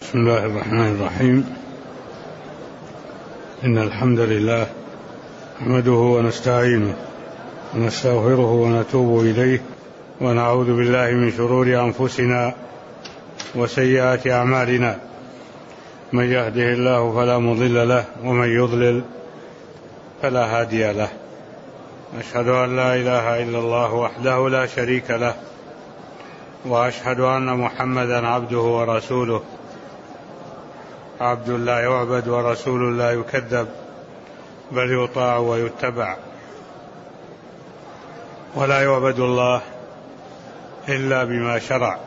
بسم الله الرحمن الرحيم. إن الحمد لله نحمده ونستعينه ونستغفره ونتوب إليه ونعوذ بالله من شرور أنفسنا وسيئات أعمالنا. من يهده الله فلا مضل له ومن يضلل فلا هادي له. أشهد أن لا إله إلا الله وحده لا شريك له، وأشهد أن محمدا عبده ورسوله، عبد لا يعبد ورسول لا يكذب، بل يطاع ويتبع، ولا يعبد الله إلا بما شرع.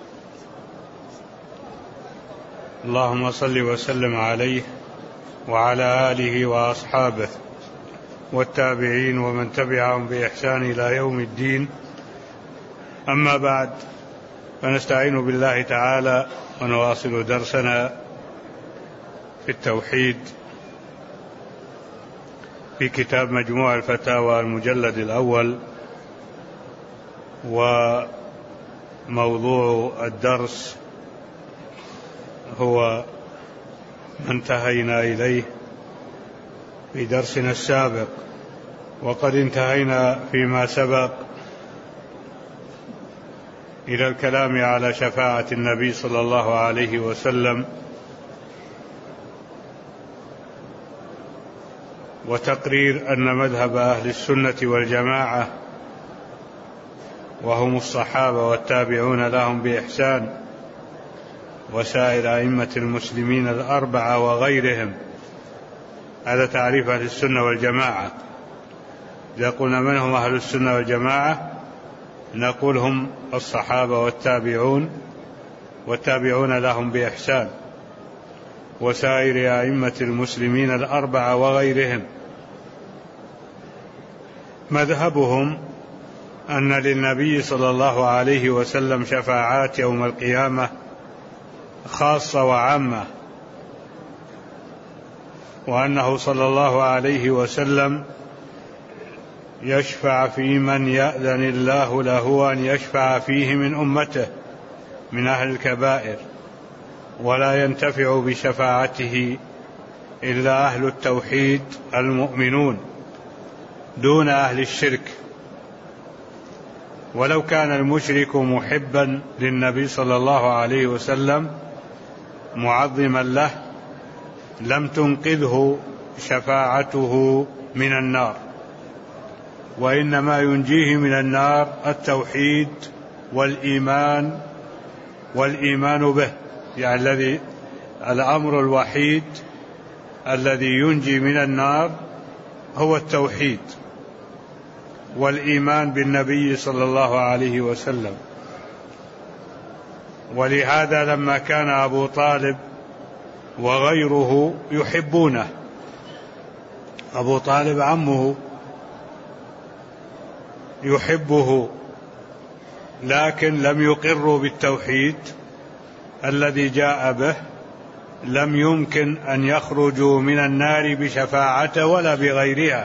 اللهم صل وسلم عليه وعلى آله وأصحابه والتابعين ومن تبعهم بإحسان إلى يوم الدين. أما بعد، فنستعين بالله تعالى ونواصل درسنا في التوحيد في كتاب مجموع الفتاوى المجلد الأول، وموضوع الدرس هو ما انتهينا إليه في درسنا السابق، وقد انتهينا فيما سبق إلى الكلام على شفاعة النبي صلى الله عليه وسلم، وتقرير أن مذهب أهل السنة والجماعة وهم الصحابة والتابعون لهم بإحسان وسائر أئمة المسلمين الأربعة وغيرهم. هذا تعريف أهل السنة والجماعة. إذا قلنا من هم أهل السنة والجماعة نقول هم الصحابة والتابعون والتابعون لهم بإحسان وسائر أئمة المسلمين الأربعة وغيرهم. مذهبهم أن للنبي صلى الله عليه وسلم شفاعات يوم القيامة خاصة وعامة، وأنه صلى الله عليه وسلم يشفع في من يأذن الله له أن يشفع فيه من أمته من أهل الكبائر، ولا ينتفع بشفاعته إلا أهل التوحيد المؤمنون دون أهل الشرك. ولو كان المشرك محبا للنبي صلى الله عليه وسلم معظما له لم تنقذه شفاعته من النار، وإنما ينجيه من النار التوحيد والإيمان به، يعني الذي الأمر الوحيد الذي ينجي من النار هو التوحيد والإيمان بالنبي صلى الله عليه وسلم. ولهذا لما كان أبو طالب وغيره يحبونه، أبو طالب عمه يحبه، لكن لم يقروا بالتوحيد الذي جاء به، لم يمكن أن يخرجوا من النار بشفاعته ولا بغيرها.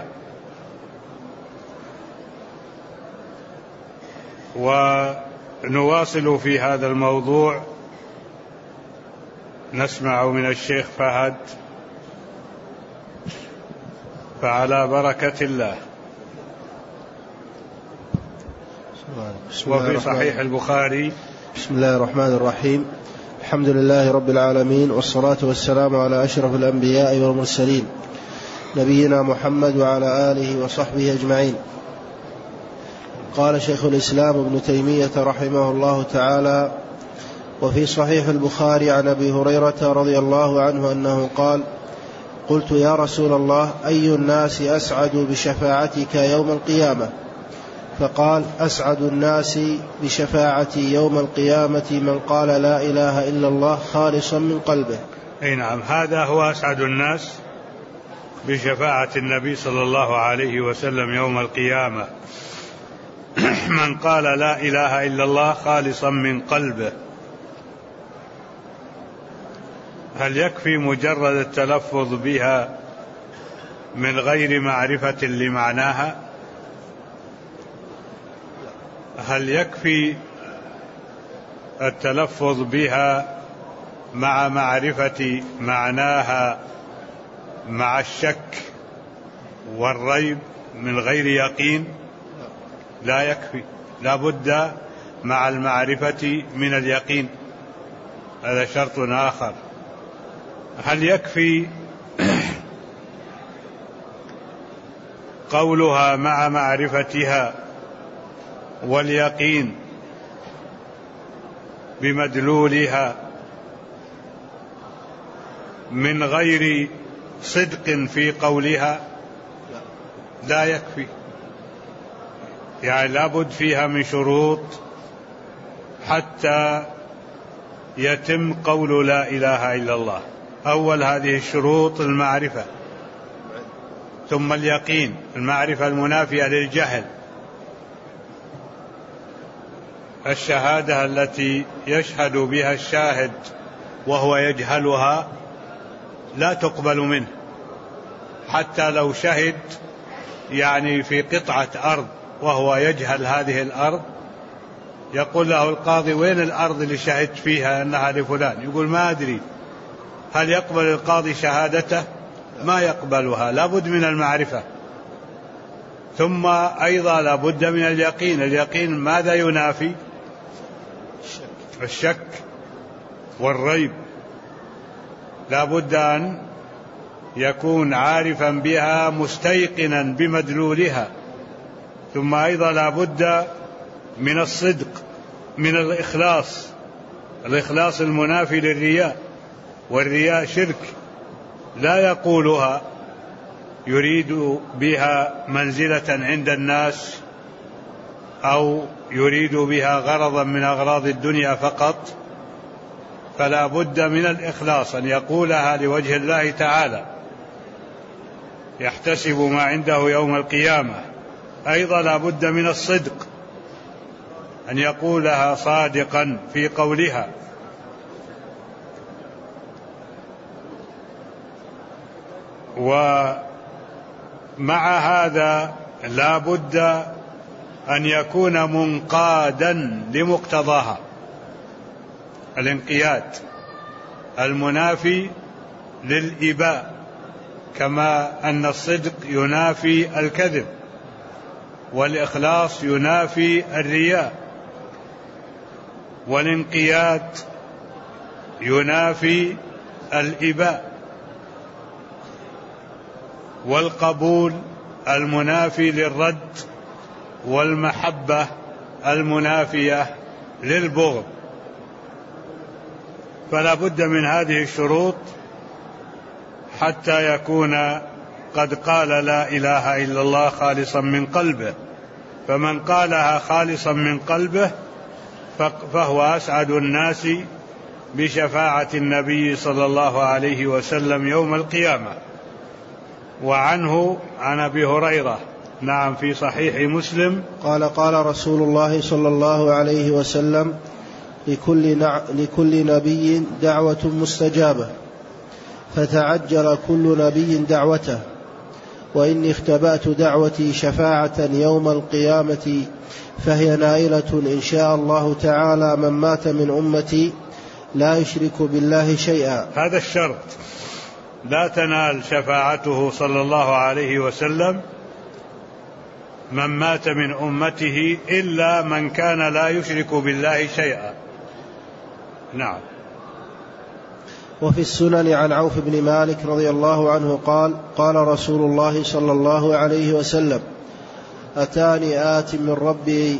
ونواصل في هذا الموضوع، نسمع من الشيخ فهد، فعلى بركة الله. وفي صحيح البخاري: بسم الله الرحمن الرحيم. الحمد لله رب العالمين، والصلاة والسلام على أشرف الأنبياء والمرسلين نبينا محمد وعلى آله وصحبه أجمعين. قال شيخ الإسلام ابن تيمية رحمه الله تعالى: وفي صحيح البخاري عن أبي هريرة رضي الله عنه أنه قال: قلت يا رسول الله، أي الناس أسعد بشفاعتك يوم القيامة؟ فقال: أسعد الناس بشفاعتي يوم القيامة من قال لا إله إلا الله خالصا من قلبه. أي نعم، هذا هو أسعد الناس بشفاعة النبي صلى الله عليه وسلم يوم القيامة، من قال لا إله إلا الله خالصا من قلبه. هل يكفي مجرد التلفظ بها من غير معرفة لمعناها؟ هل يكفي التلفظ بها مع معرفة معناها مع الشك والريب من غير يقين لا يكفي، لا بد مع المعرفة من اليقين، هذا شرط آخر. هل يكفي قولها مع معرفتها واليقين بمدلولها من غير صدق في قولها؟ لا يكفي، يعني لابد فيها من شروط حتى يتم قول لا إله إلا الله. أول هذه الشروط المعرفة، ثم اليقين، المعرفة المنافية للجهل. الشهادة التي يشهد بها الشاهد وهو يجهلها لا تقبل منه، حتى لو شهد يعني في قطعة أرض وهو يجهل هذه الأرض، يقول له القاضي وين الأرض اللي شهدت فيها أنها لفلان؟ يقول ما أدري. هل يقبل القاضي شهادته؟ ما يقبلها، لابد من المعرفة. ثم أيضا لابد من اليقين. اليقين ماذا ينافي؟ الشك والريب. لابد أن يكون عارفا بها مستيقنا بمدلولها. ثم أيضا لابد من الصدق، من الإخلاص المنافي للرياء، والرياء شرك لا يقولها يريد بها منزلة عند الناس أو يريد بها غرضا من أغراض الدنيا فقط، فلا بد من الإخلاص، أن يقولها لوجه الله تعالى يحتسب ما عنده يوم القيامة. أيضا لا بد من الصدق، أن يقولها صادقا في قولها. ومع هذا لا بد أن يكون منقادا لمقتضاها، الانقياد المنافي للإباء، كما أن الصدق ينافي الكذب، والإخلاص ينافي الرياء، والانقياد ينافي الإباء، والقبول المنافي للرد، والمحبة المنافية للبغض. فلا بد من هذه الشروط حتى يكون قد قال لا إله إلا الله خالصا من قلبه. فمن قالها خالصا من قلبه فهو أسعد الناس بشفاعة النبي صلى الله عليه وسلم يوم القيامة. وعنه عن أبي هريرة نعم في صحيح مسلم قال رسول الله صلى الله عليه وسلم: لكل نبي دعوة مستجابة، فتعجل كل نبي دعوته، وإني اختبأت دعوتي شفاعة يوم القيامة، فهي نائلة إن شاء الله تعالى من مات من أمتي لا يشرك بالله شيئا. هذا الشرط، لا تنال شفاعته صلى الله عليه وسلم من مات من أمته إلا من كان لا يشرك بالله شيئا. نعم. وفي السنن عن عوف بن مالك رضي الله عنه قال رسول الله صلى الله عليه وسلم: أتاني آت من ربي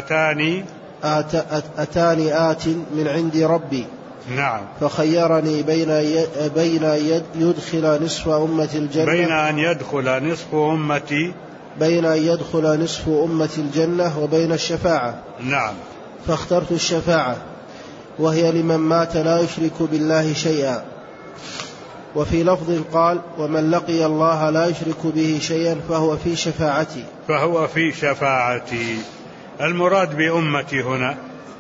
أتاني آت من عند ربي، نعم، فخيرني بين أن يدخل نصف أمة الجنة بين أن يدخل نصف أمة الجنة وبين الشفاعة، نعم، فاخترت الشفاعة، وهي لمن مات لا يشرك بالله شيئا. وفي لفظ قال: ومن لقي الله لا يشرك به شيئا فهو في شفاعتي. المراد بأمتي هنا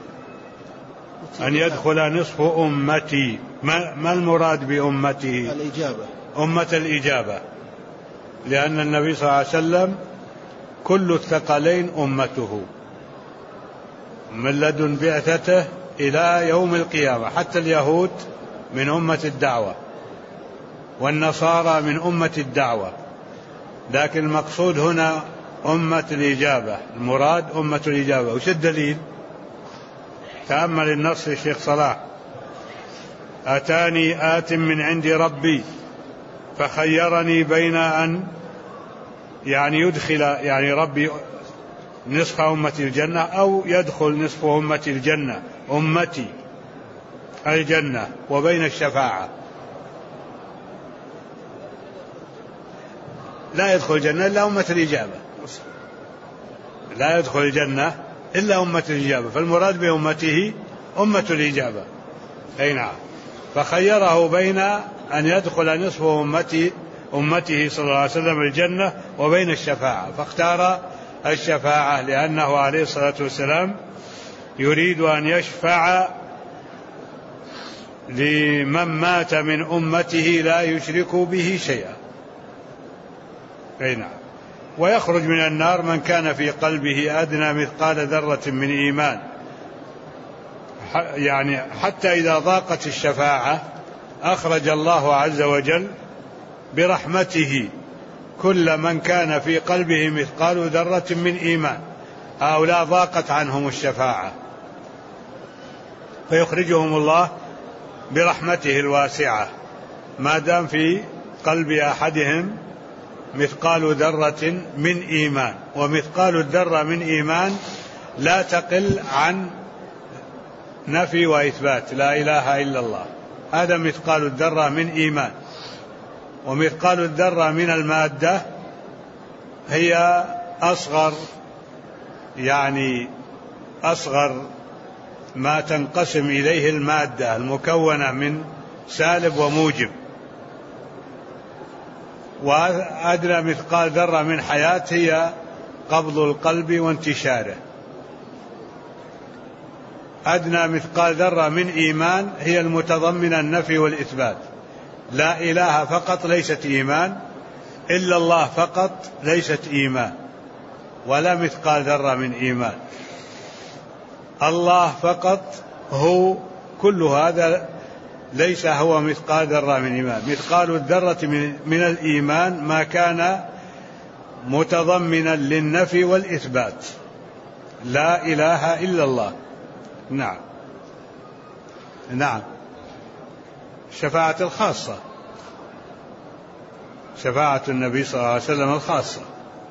أن يدخل نصف أمتي. ما المراد بأمته؟ أمة الإجابة، لأن النبي صلى الله عليه وسلم كل الثقلين أمته من لدن بعثته إلى يوم القيامة، حتى اليهود من أمة الدعوة، والنصارى من أمة الدعوة، لكن المقصود هنا أمة الإجابة، المراد أمة الإجابة. وش الدليل؟ تأمل النص يا شيخ صلاح: أتاني آت من عند ربي فخيرني بين أن يدخل ربي نصف أمة الجنة أو يدخل نصف أمة الجنة، أمتي الجنة، وبين الشفاعة. لا يدخل الجنة إلا أمة الإجابة، لا يدخل الجنة إلا أمة الإجابة، فالمراد بأمته أمة الإجابة. أي نعم. فخيره بين أن يدخل نصف أمته صلى الله عليه وسلم الجنة وبين الشفاعة، فاختار الشفاعة لأنه عليه الصلاة والسلام يريد أن يشفع لمن مات من أمته لا يشرك به شيئا. أي نعم. ويخرج من النار من كان في قلبه أدنى مثقال ذرة من إيمان، حتى إذا ضاقت الشفاعة أخرج الله عز وجل برحمته كل من كان في قلبه مثقال ذرة من إيمان، هؤلاء ضاقت عنهم الشفاعة فيخرجهم الله برحمته الواسعة ما دام في قلب أحدهم مثقال ذرة من إيمان. ومثقال الذرة من إيمان لا تقل عن نفي وإثبات لا إله إلا الله، هذا مثقال الذرة من إيمان. ومثقال الذرة من المادة هي أصغر ما تنقسم إليه المادة المكونة من سالب وموجب. وأدنى مثقال ذرة من حياة هي قبض القلب وانتشاره. أدنى مثقال ذرة من إيمان هي المتضمنة النفي والإثبات، لا إله فقط ليست إيمان، إلا الله فقط ليست إيمان، ولا مثقال ذرة من إيمان. الله فقط هو، كل هذا ليس هو مثقال ذرة من إيمان. مثقال الذرة من الإيمان ما كان متضمنا للنفي والإثبات، لا إله إلا الله. نعم نعم. الشفاعة الخاصة، شفاعة النبي صلى الله عليه وسلم الخاصة.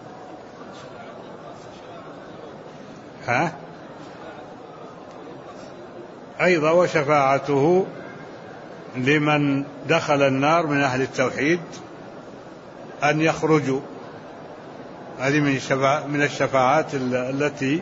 أيضا وشفاعته لمن دخل النار من أهل التوحيد أن يخرجوا، هذه من الشفاعات التي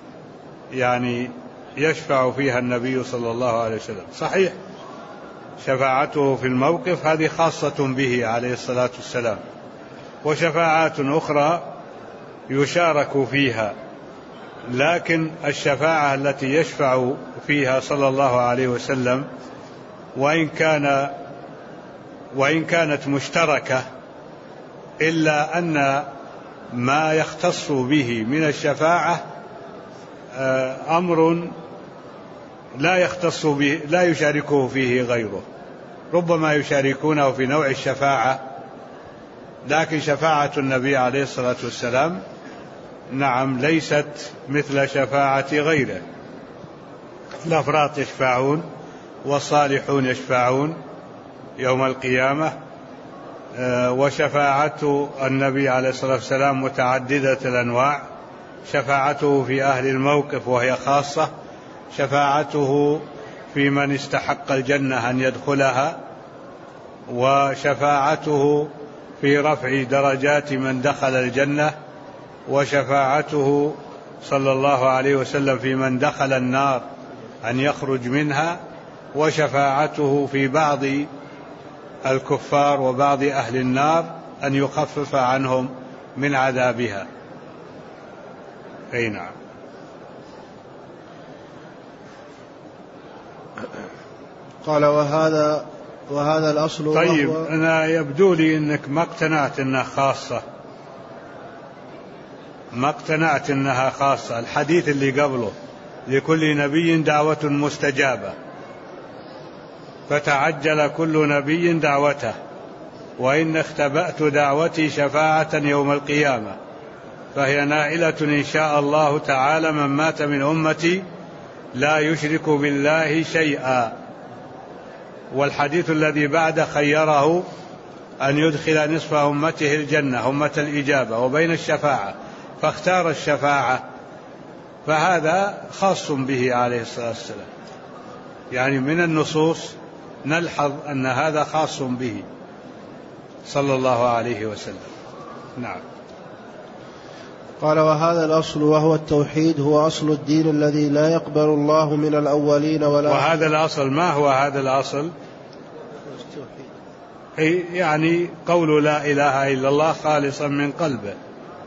يشفع فيها النبي صلى الله عليه وسلم. صحيح شفاعته في الموقف هذه خاصة به عليه الصلاة والسلام، وشفاعات أخرى يشارك فيها، لكن الشفاعة التي يشفع فيها صلى الله عليه وسلم وإن كانت مشتركة، إلا أن ما يختص به من الشفاعة أمر لا يختص به، لا يشاركه فيه غيره. ربما يشاركونه في نوع الشفاعة، لكن شفاعة النبي عليه الصلاة والسلام نعم ليست مثل شفاعة غيره. الأفراط يشفعون والصالحون يشفعون يوم القيامة، وشفاعة النبي عليه الصلاة والسلام متعددة الأنواع. شفاعته في أهل الموقف وهي خاصة، شفاعته في من استحق الجنة أن يدخلها، وشفاعته في رفع درجات من دخل الجنة، وشفاعته صلى الله عليه وسلم في من دخل النار أن يخرج منها، وشفاعته في بعض الكفار وبعض أهل النار أن يخفف عنهم من عذابها. أي نعم. قال وهذا الأصل. طيب أنا يبدو لي أنك ما اقتنعت أنها خاصة، ما اقتنعت أنها خاصة. الحديث اللي قبله لكل نبي دعوة مستجابة، فتعجل كل نبي دعوته، وإن اختبأت دعوتي شفاعة يوم القيامة، فهي نائلة إن شاء الله تعالى من مات من أمتي لا يشرك بالله شيئا. والحديث الذي بعد خيره أن يدخل نصف أمته الجنة، أمة الإجابة، وبين الشفاعة، فاختار الشفاعة، فهذا خاص به عليه الصلاة والسلام. يعني من النصوص نلحظ أن هذا خاص به صلى الله عليه وسلم. نعم. قال: وهذا الأصل وهو التوحيد هو أصل الدين الذي لا يقبل الله من الأولين ولا. وهذا الأصل ما هو هذا الأصل؟ يعني قول لا إله إلا الله خالصا من قلبه.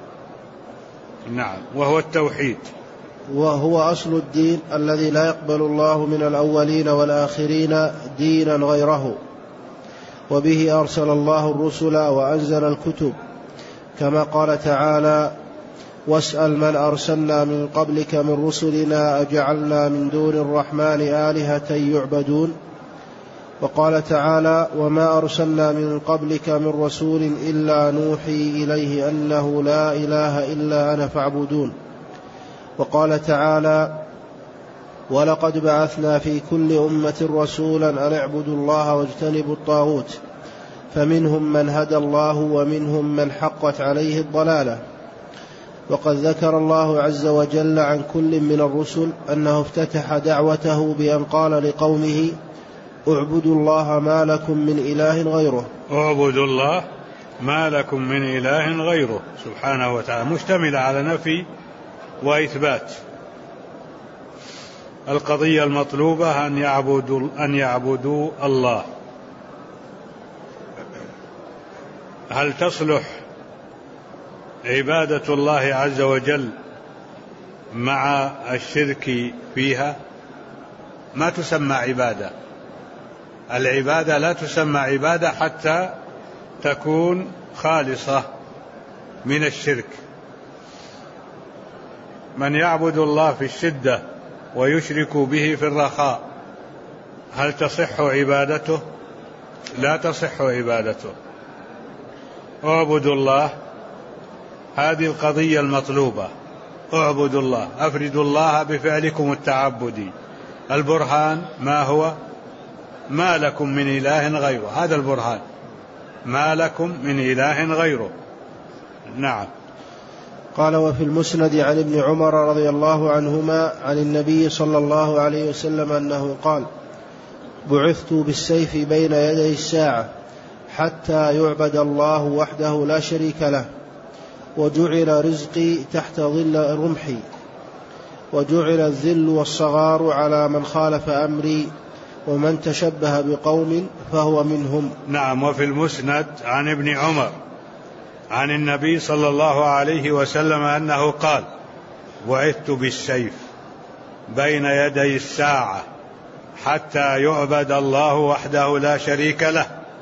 نعم. وهو التوحيد وهو أصل الدين الذي لا يقبل الله من الأولين والآخرين دينا غيره، وبه أرسل الله الرسل وأنزل الكتب، كما قال تعالى: واسأل من أرسلنا من قبلك من رسلنا أجعلنا من دون الرحمن آلهة يعبدون. وقال تعالى: وما أرسلنا من قبلك من رسول إلا نوحي إليه أنه لا إله إلا أنا فاعبدون. وقال تعالى: ولقد بعثنا في كل أمة رسولا أن اعبدوا الله واجتنبوا الطاغوت، فمنهم من هدى الله ومنهم من حقت عليه الضلالة. وقد ذكر الله عز وجل عن كل من الرسل أنه افتتح دعوته بأن قال لقومه: اعبدوا الله ما لكم من إله غيره. اعبدوا الله ما لكم من إله غيره سبحانه وتعالى، مشتمل على نفي وإثبات. القضية المطلوبة أن يعبدوا الله. هل تصلح عبادة الله عز وجل مع الشرك فيها؟ ما تسمى عبادة. العبادة لا تسمى عبادة حتى تكون خالصة من الشرك. من يعبد الله في الشدة ويشرك به في الرخاء، هل تصح عبادته؟ لا تصح عبادته. اعبدوا الله، هذه القضية المطلوبة. اعبدوا الله، أفردوا الله بفعلكم التعبدي. البرهان ما هو؟ ما لكم من إله غيره، هذا البرهان، ما لكم من إله غيره. نعم. قال: وفي المسند عن ابن عمر رضي الله عنهما عن النبي صلى الله عليه وسلم أنه قال: بعثت بالسيف بين يدي الساعة حتى يعبد الله وحده لا شريك له، وجعل رزقي تحت ظل رمحي، وجعل الذل والصغار على من خالف أمري، ومن تشبه بقوم فهو منهم. نعم. وفي المسند عن ابن عمر عن النبي صلى الله عليه وسلم أنه قال: بعثت بالسيف بين يدي الساعة حتى يعبد الله وحده لا شريك له.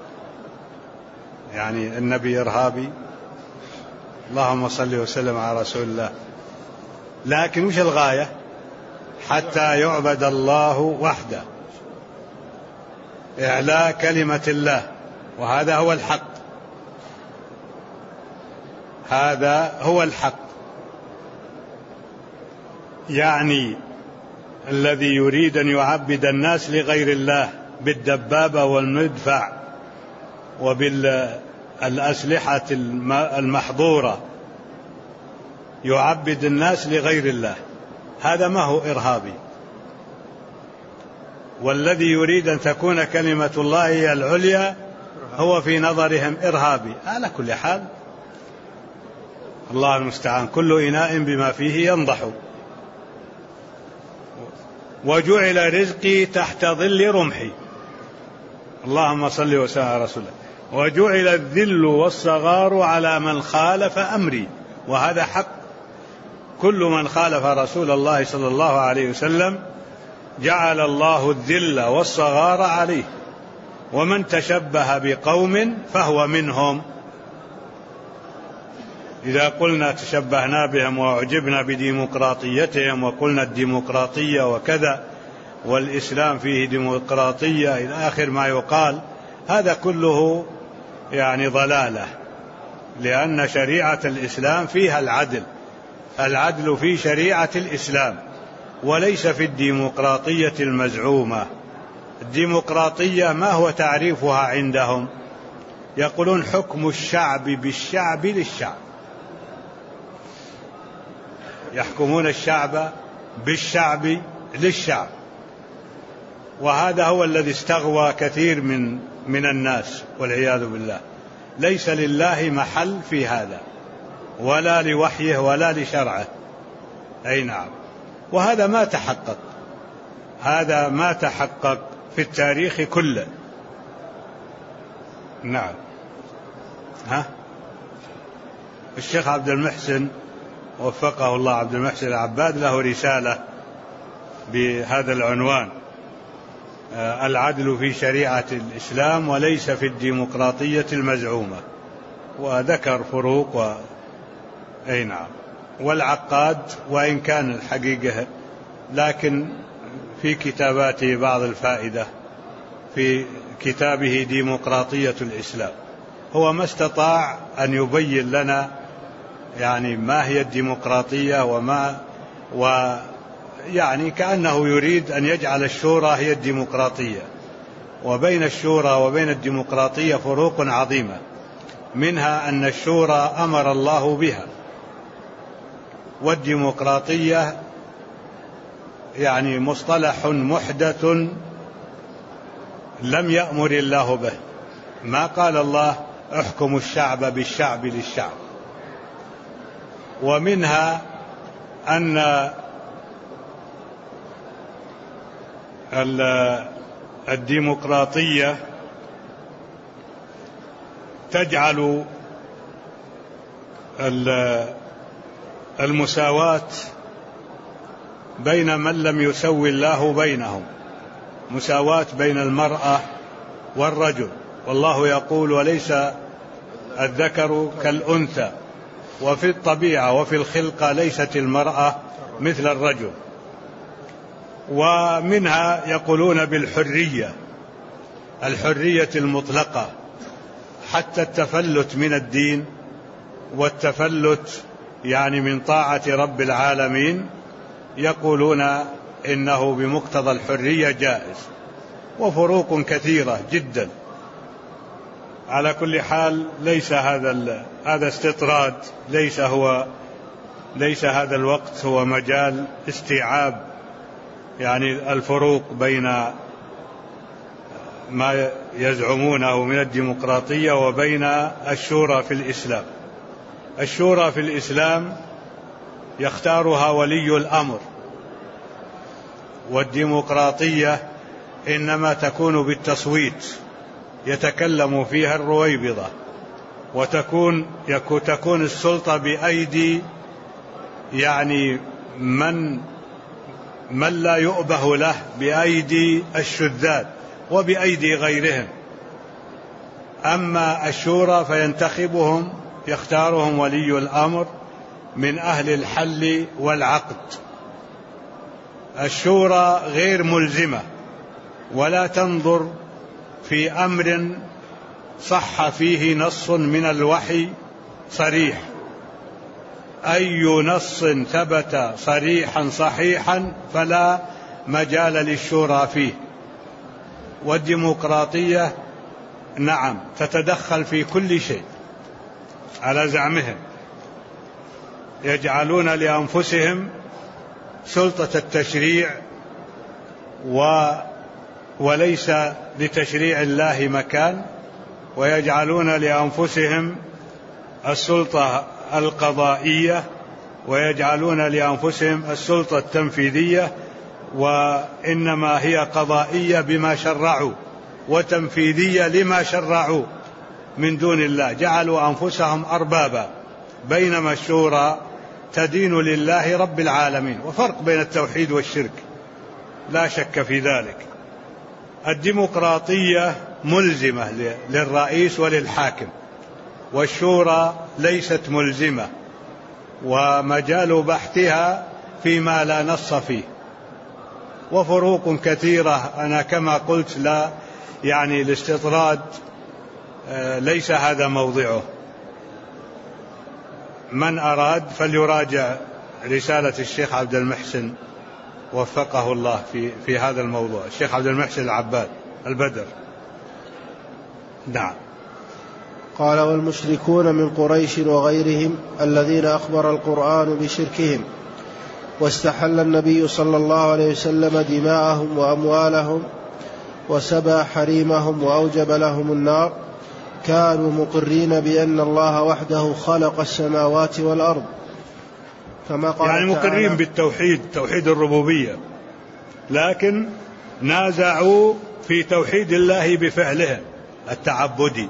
يعني النبي إرهابي؟ اللهم صل وسلم على رسول الله. لكن وش الغاية؟ حتى يعبد الله وحده، إعلاء كلمة الله، وهذا هو الحق. هذا هو الحق. يعني الذي يريد أن يعبد الناس لغير الله بالدبابة والمدفع وبالأسلحة المحظورة، يعبد الناس لغير الله، هذا ما هو إرهابي. والذي يريد أن تكون كلمة الله هي العليا هو في نظرهم إرهابي. على كل حال الله المستعان، كل إناء بما فيه ينضح. وجعل رزقي تحت ظل رمحي، اللهم صل وسلم على رسوله. وجعل الذل والصغار على من خالف أمري، وهذا حق. كل من خالف رسول الله صلى الله عليه وسلم جعل الله الذل والصغار عليه، ومن تشبه بقوم فهو منهم. إذا قلنا تشبهنا بهم وأعجبنا بديمقراطيتهم وقلنا الديمقراطية وكذا، والإسلام فيه ديمقراطية إلى آخر ما يقال، هذا كله يعني ضلالة، لأن شريعة الإسلام فيها العدل، العدل في شريعة الإسلام وليس في الديمقراطية المزعومة. الديمقراطية ما هو تعريفها عندهم؟ يقولون حكم الشعب بالشعب للشعب، يحكمون الشعب بالشعب للشعب، وهذا هو الذي استغوى كثير من الناس والعياذ بالله. ليس لله محل في هذا، ولا لوحيه ولا لشرعه. أي نعم، وهذا ما تحقق، هذا ما تحقق في التاريخ كله. نعم. الشيخ عبد المحسن وفقه الله، عبد المحسن العباد، له رسالة بهذا العنوان: العدل في شريعة الإسلام وليس في الديمقراطية المزعومة، وذكر فروق أي نعم. والعقاد وإن كان الحقيقة، لكن في كتاباته بعض الفائدة في كتابه ديمقراطية الإسلام، هو ما استطاع أن يبين لنا يعني ما هي الديمقراطية يعني كأنه يريد أن يجعل الشورى هي الديمقراطية، وبين الشورى وبين الديمقراطية فروق عظيمة، منها أن الشورى أمر الله بها، والديمقراطية يعني مصطلح محدث لم يأمر الله به. ما قال الله احكموا الشعب بالشعب للشعب. ومنها أن الديمقراطية تجعل المساواة بين من لم يسوي الله بينهم، مساواة بين المرأة والرجل، والله يقول وليس الذكر كالأنثى، وفي الطبيعة وفي الخلقة ليست المرأة مثل الرجل. ومنها يقولون بالحرية، الحرية المطلقة، حتى التفلت من الدين والتفلت يعني من طاعة رب العالمين يقولون إنه بمقتضى الحرية جائز، وفروق كثيرة جدا. على كل حال ليس هذا استطراد، ليس هذا الوقت هو مجال استيعاب يعني الفروق بين ما يزعمونه من الديمقراطية وبين الشورى في الإسلام. الشورى في الإسلام يختارها ولي الأمر، والديمقراطية إنما تكون بالتصويت، يتكلم فيها الرويبضة، وتكون السلطة بأيدي يعني من لا يؤبه له، بأيدي الشذاذ وبأيدي غيرهم. أما الشورى فينتخبهم، يختارهم ولي الأمر من أهل الحل والعقد. الشورى غير ملزمة، ولا تنظر في أمر صح فيه نص من الوحي صريح، أي نص ثبت صريحا صحيحا فلا مجال للشورى فيه. والديمقراطية نعم تتدخل في كل شيء على زعمهم، يجعلون لأنفسهم سلطة التشريع وليس لتشريع الله مكان، ويجعلون لأنفسهم السلطة القضائية، ويجعلون لأنفسهم السلطة التنفيذية، وإنما هي قضائية بما شرعوا وتنفيذية لما شرعوا من دون الله، جعلوا أنفسهم أربابا، بينما الشورى تدين لله رب العالمين. وفرق بين التوحيد والشرك لا شك في ذلك. الديمقراطية ملزمة للرئيس وللحاكم، والشورى ليست ملزمة، ومجال بحثها فيما لا نص فيه. وفروق كثيرة. أنا كما قلت لا يعني الاستطراد ليس هذا موضعه. من أراد فليراجع رسالة الشيخ عبد المحسن وفقه الله في هذا الموضوع، الشيخ عبد المحسن العباد البدر. نعم. قال: والمشركون من قريش وغيرهم الذين أخبر القرآن بشركهم واستحل النبي صلى الله عليه وسلم دماءهم وأموالهم وسبى حريمهم وأوجب لهم النار، كانوا مقرين بأن الله وحده خلق السماوات والأرض، كما قال يعني مقرين بالتوحيد، توحيد الربوبية، لكن نازعوا في توحيد الله بفعلهم التعبدي،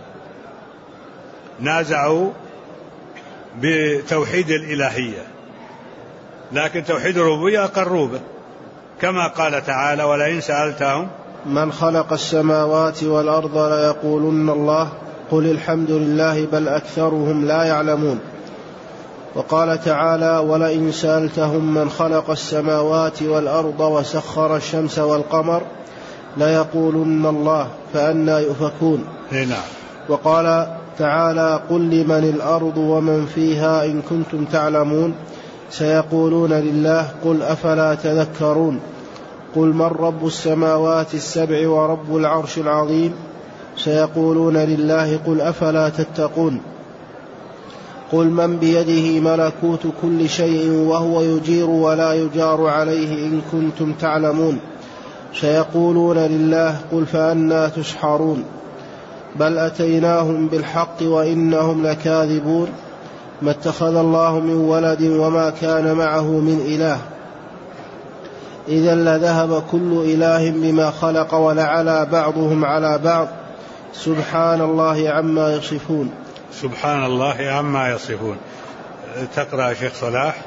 نازعوا بتوحيد الإلهية، لكن توحيد الربوبية أقروا به، كما قال تعالى: ولئن سألتهم من خلق السماوات والأرض ليقولن الله قل الحمد لله بل أكثرهم لا يعلمون. وقال تعالى: ولئن سألتهم من خلق السماوات والأرض وسخر الشمس والقمر ليقولن الله فأنى يؤفكون. وقال تعالى: قل لمن الأرض ومن فيها إن كنتم تعلمون سيقولون لله قل أفلا تذكرون. قل من رب السماوات السبع ورب العرش العظيم سيقولون لله قل أفلا تتقون. قل من بيده ملكوت كل شيء وهو يجير ولا يجار عليه إن كنتم تعلمون سيقولون لله قل فأنى تسحرون. بل أتيناهم بالحق وإنهم لكاذبون. ما اتخذ الله من ولد وما كان معه من إله إذا لذهب كل إله بما خلق ولعلى بعضهم على بعض سبحان الله عما يصفون. سبحان الله عما يصفون. تقرأ شيخ صلاح.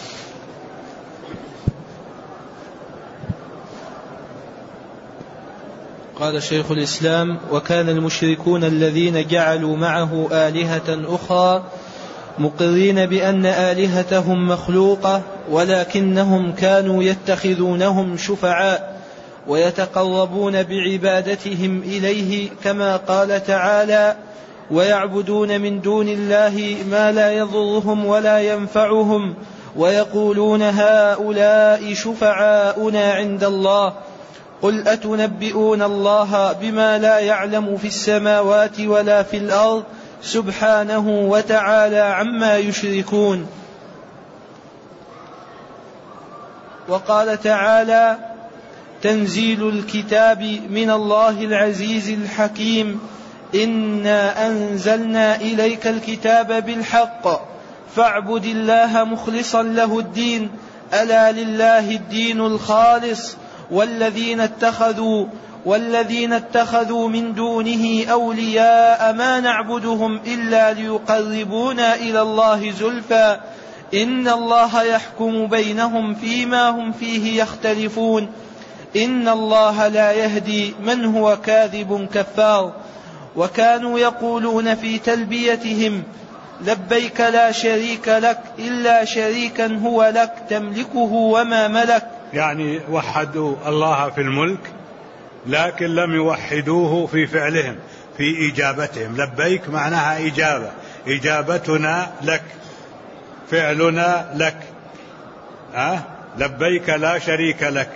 قال شيخ الإسلام: وكان المشركون الذين جعلوا معه آلهة أخرى مقرين بأن آلهتهم مخلوقة، ولكنهم كانوا يتخذونهم شفعاء ويتقربون بعبادتهم إليه، كما قال تعالى: ويعبدون من دون الله ما لا يضرهم ولا ينفعهم ويقولون هؤلاء شفعاؤنا عند الله قل أتنبئون الله بما لا يعلم في السماوات ولا في الأرض سبحانه وتعالى عما يشركون. وقال تعالى: تنزيل الكتاب من الله العزيز الحكيم إنا أنزلنا إليك الكتاب بالحق فاعبد الله مخلصا له الدين ألا لله الدين الخالص والذين اتخذوا من دونه أولياء ما نعبدهم إلا ليقربونا إلى الله زلفى إن الله يحكم بينهم فيما هم فيه يختلفون إن الله لا يهدي من هو كاذب كفار. وكانوا يقولون في تلبيتهم: لبيك لا شريك لك إلا شريكا هو لك تملكه وما ملك، يعني وحدوا الله في الملك لكن لم يوحدوه في فعلهم، في إجابتهم. لبيك معناها إجابة، إجابتنا لك، فعلنا لك. لبيك لا شريك لك،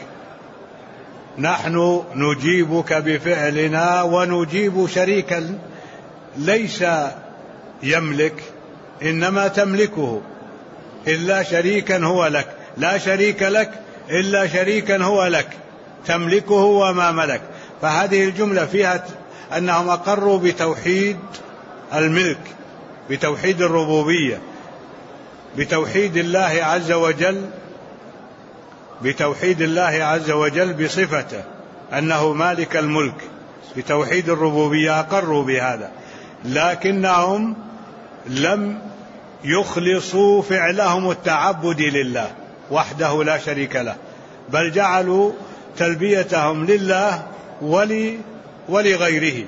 نحن نجيبك بفعلنا ونجيب شريكا ليس يملك إنما تملكه، إلا شريكا هو لك، لا شريك لك إلا شريكا هو لك تملكه وما ملك. فهذه الجملة فيها أنهم أقروا بتوحيد الملك، بتوحيد الربوبية، بتوحيد الله عز وجل، بتوحيد الله عز وجل بصفته أنه مالك الملك، بتوحيد الربوبية أقروا بهذا، لكنهم لم يخلصوا فعلهم التعبد لله وحده لا شريك له، بل جعلوا تلبيتهم لله ولغيره.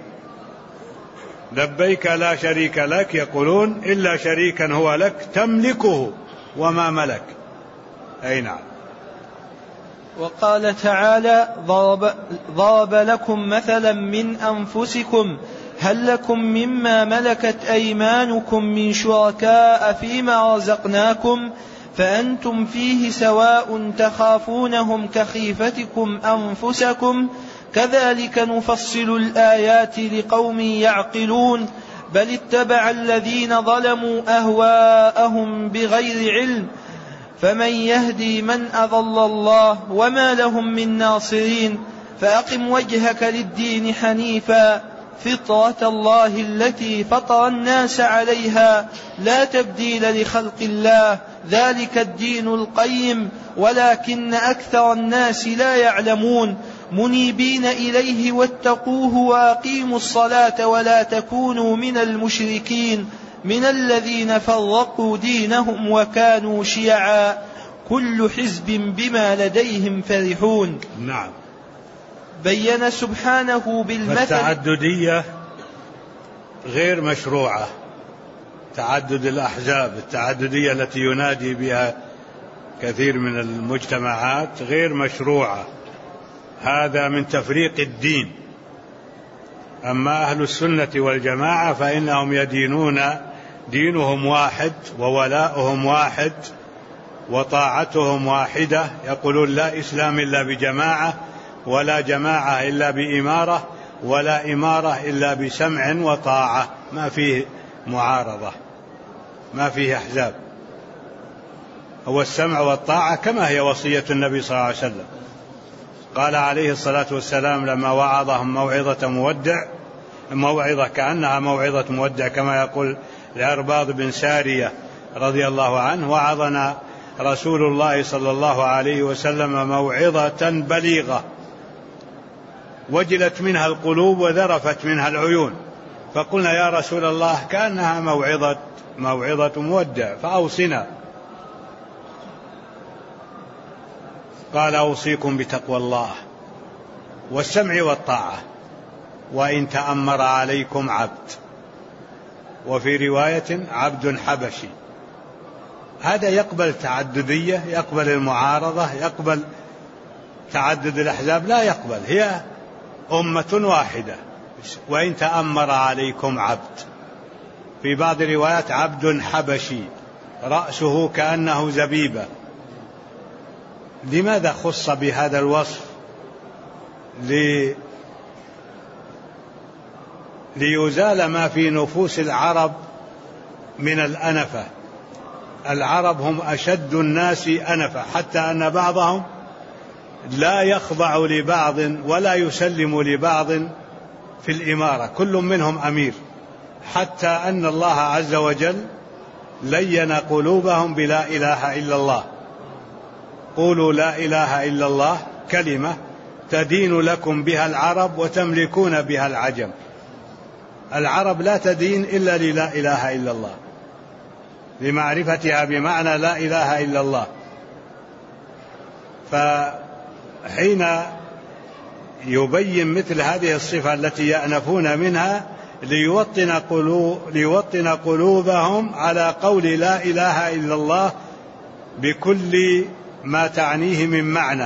لبيك لا شريك لك يقولون إلا شريكا هو لك تملكه وما ملك. أي نعم. وقال تعالى: ضرب لكم مثلا من أنفسكم هل لكم مما ملكت أيمانكم من شركاء فيما رزقناكم فأنتم فيه سواء تخافونهم كخيفتكم أنفسكم كذلك نفصل الآيات لقوم يعقلون بل اتبع الذين ظلموا أهواءهم بغير علم فمن يهدي من أضل الله وما لهم من ناصرين فأقم وجهك للدين حنيفا فطرة الله التي فطر الناس عليها لا تبديل لخلق الله ذلك الدين القيم ولكن أكثر الناس لا يعلمون منيبين إليه واتقوه وأقيموا الصلاة ولا تكونوا من المشركين من الذين فرقوا دينهم وكانوا شيعا كل حزب بما لديهم فرحون. نعم. بين سبحانه بالمثل التعددية غير مشروعة، تعدد الأحزاب، التعددية التي ينادي بها كثير من المجتمعات غير مشروعة، هذا من تفريق الدين. أما أهل السنة والجماعة فإنهم يدينون دينهم واحد وولاؤهم واحد وطاعتهم واحدة، يقولون لا إسلام إلا بجماعة ولا جماعة إلا بإمارة ولا إمارة إلا بسمع وطاعة، ما فيه معارضة، ما فيه أحزاب، هو السمع والطاعة كما هي وصية النبي صلى الله عليه وسلم. قال عليه الصلاة والسلام لما وعظهم موعظة كأنها موعظة مودع كما يقول العرباض بن سارية رضي الله عنه: وعظنا رسول الله صلى الله عليه وسلم موعظة بليغة وجلت منها القلوب وذرفت منها العيون، فقلنا يا رسول الله كأنها موعظة مودع فأوصنا. قال: أوصيكم بتقوى الله والسمع والطاعة وإن تأمر عليكم عبد، وفي رواية عبد حبشي. هذا يقبل تعددية، يقبل المعارضة، يقبل تعدد الأحزاب؟ لا يقبل، هي أمة واحدة. وإن تأمر عليكم عبد، في بعض الروايات عبد حبشي رأسه كأنه زبيبة. لماذا خص بهذا الوصف؟ ليزال ما في نفوس العرب من الأنفة. العرب هم أشد الناس أنفة، حتى أن بعضهم لا يخضع لبعض ولا يسلم لبعض في الإمارة، كل منهم أمير، حتى أن الله عز وجل لين قلوبهم بلا إله إلا الله. قولوا لا إله إلا الله كلمة تدين لكم بها العرب وتملكون بها العجم. العرب لا تدين إلا للا إله إلا الله، لمعرفتها بمعنى لا إله إلا الله. فحين يبين مثل هذه الصفة التي يأنفون منها ليوطن قلوبهم على قول لا إله إلا الله بكل ما تعنيه من معنى.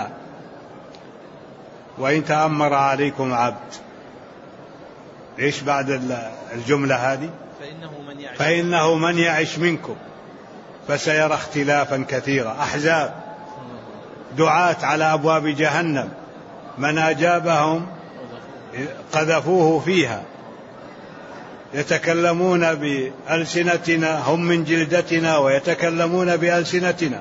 وإن تأمر عليكم عبد، إيش بعد الجملة هذه؟ فإنه من يعش منكم فسيرى اختلافا كثيرا. أحزاب، دعاة على أبواب جهنم، من أجابهم قذفوه فيها، يتكلمون بألسنتنا، هم من جلدتنا ويتكلمون بألسنتنا.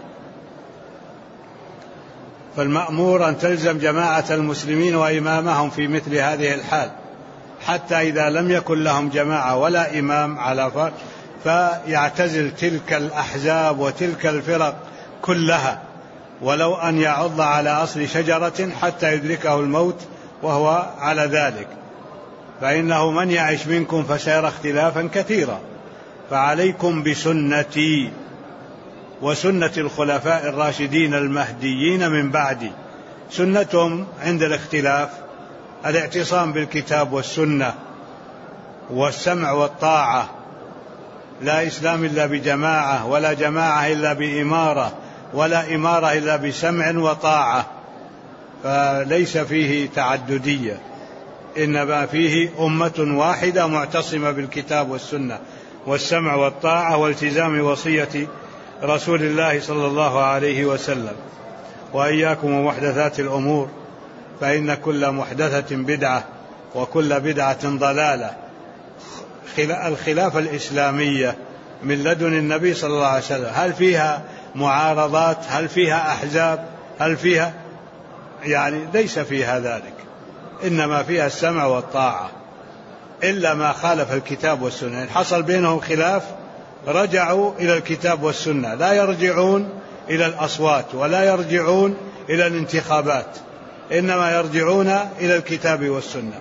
فالمأمور أن تلزم جماعة المسلمين وإمامهم في مثل هذه الحال، حتى إذا لم يكن لهم جماعة ولا إمام على فرق فيعتزل تلك الأحزاب وتلك الفرق كلها، ولو أن يعض على أصل شجرة حتى يدركه الموت وهو على ذلك. فإنه من يعش منكم فسيرى اختلافا كثيرا، فعليكم بسنتي وسنة الخلفاء الراشدين المهديين من بعدي. سنتهم عند الاختلاف الاعتصام بالكتاب والسنة والسمع والطاعة، لا إسلام إلا بجماعة، ولا جماعة إلا بإمارة، ولا إمارة إلا بسمع وطاعة. فليس فيه تعددية، إنما فيه أمة واحدة معتصمة بالكتاب والسنة والسمع والطاعة والتزام وصية رسول الله صلى الله عليه وسلم. وإياكم ومحدثات الأمور، فإن كل محدثة بدعة وكل بدعة ضلالة. الخلافة الإسلامية من لدن النبي صلى الله عليه وسلم هل فيها معارضات؟ هل فيها أحزاب؟ هل فيها ليس فيها ذلك، إنما فيها السمع والطاعة، إلا ما خالف الكتاب والسنة. إن حصل بينهم خلاف رجعوا إلى الكتاب والسنة، لا يرجعون إلى الأصوات ولا يرجعون إلى الانتخابات، إنما يرجعون إلى الكتاب والسنة.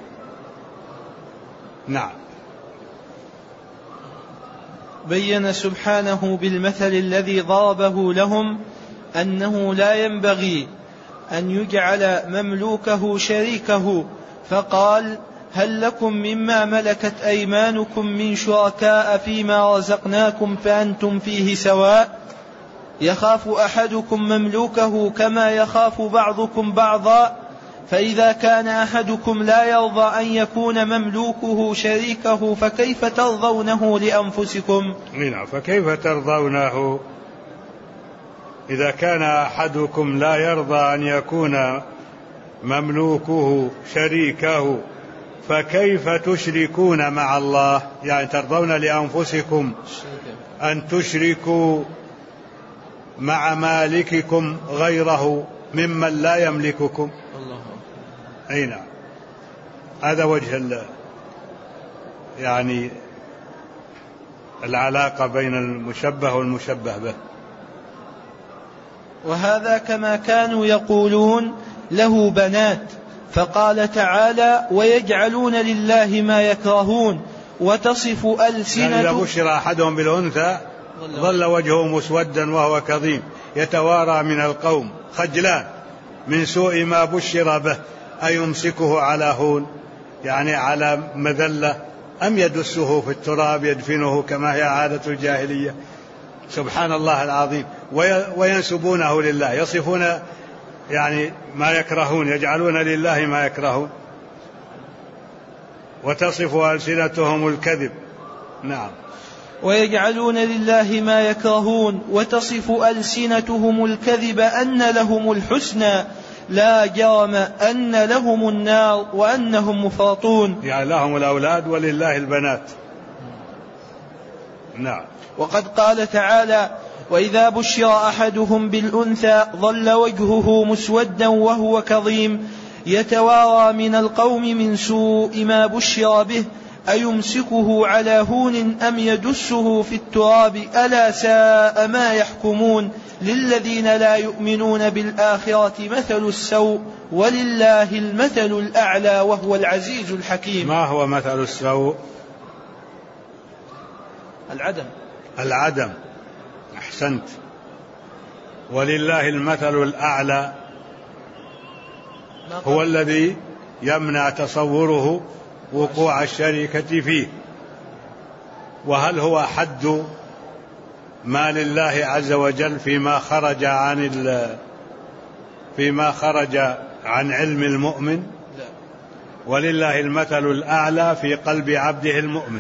نعم. بين سبحانه بالمثل الذي ضربه لهم أنه لا ينبغي أن يجعل مملوكه شريكه، فقال: هل لكم مما ملكت أيمانكم من شركاء فيما رزقناكم فأنتم فيه سواء؟ يخاف أحدكم مملوكه كما يخاف بعضكم بعضا، فإذا كان أحدكم لا يرضى أن يكون مملوكه شريكه فكيف ترضونه لأنفسكم؟ فكيف ترضونه إذا كان أحدكم لا يرضى أن يكون مملوكه شريكه، فكيف تشركون مع الله؟ ترضون لأنفسكم أن تشركوا مع مالككم غيره ممن لا يملككم. نعم. هذا وجه العلاقة بين المشبه والمشبه به. وهذا كما كانوا يقولون له بنات، فقال تعالى: ويجعلون لله ما يكرهون وتصف ألسنة. إذا بشر أحدهم بالأنثى ظل وجهه مسودا وهو كظيم يتوارى من القوم خجلان من سوء ما بشر به، أيمسكه على هون على مذلة، أم يدسه في التراب يدفنه كما هي عادة الجاهلية؟ سبحان الله العظيم. وينسبونه لله، يصفون ما يكرهون، يجعلون لله ما يكرهون. وتصف ألسنتهم الكذب. نعم. ويجعلون لله ما يكرهون وتصف ألسنتهم الكذب أن لهم الحسنى لا جرم أن لهم النار وأنهم مفرطون. لهم الأولاد ولله البنات. نعم. وقد قال تعالى: وإذا بشر أحدهم بالأنثى ظل وجهه مسودا وهو كظيم يتوارى من القوم من سوء ما بشر به أيمسكه على هون أم يدسه في التراب ألا ساء ما يحكمون للذين لا يؤمنون بالآخرة مثل السوء ولله المثل الأعلى وهو العزيز الحكيم. ما هو مثل السوء؟ العدم. أحسنت. ولله المثل الأعلى هو الذي يمنع تصوره وقوع الشركة فيه. وهل هو حد ما لله عز وجل فيما خرج عن علم المؤمن؟ لا. ولله المثل الأعلى في قلب عبده المؤمن،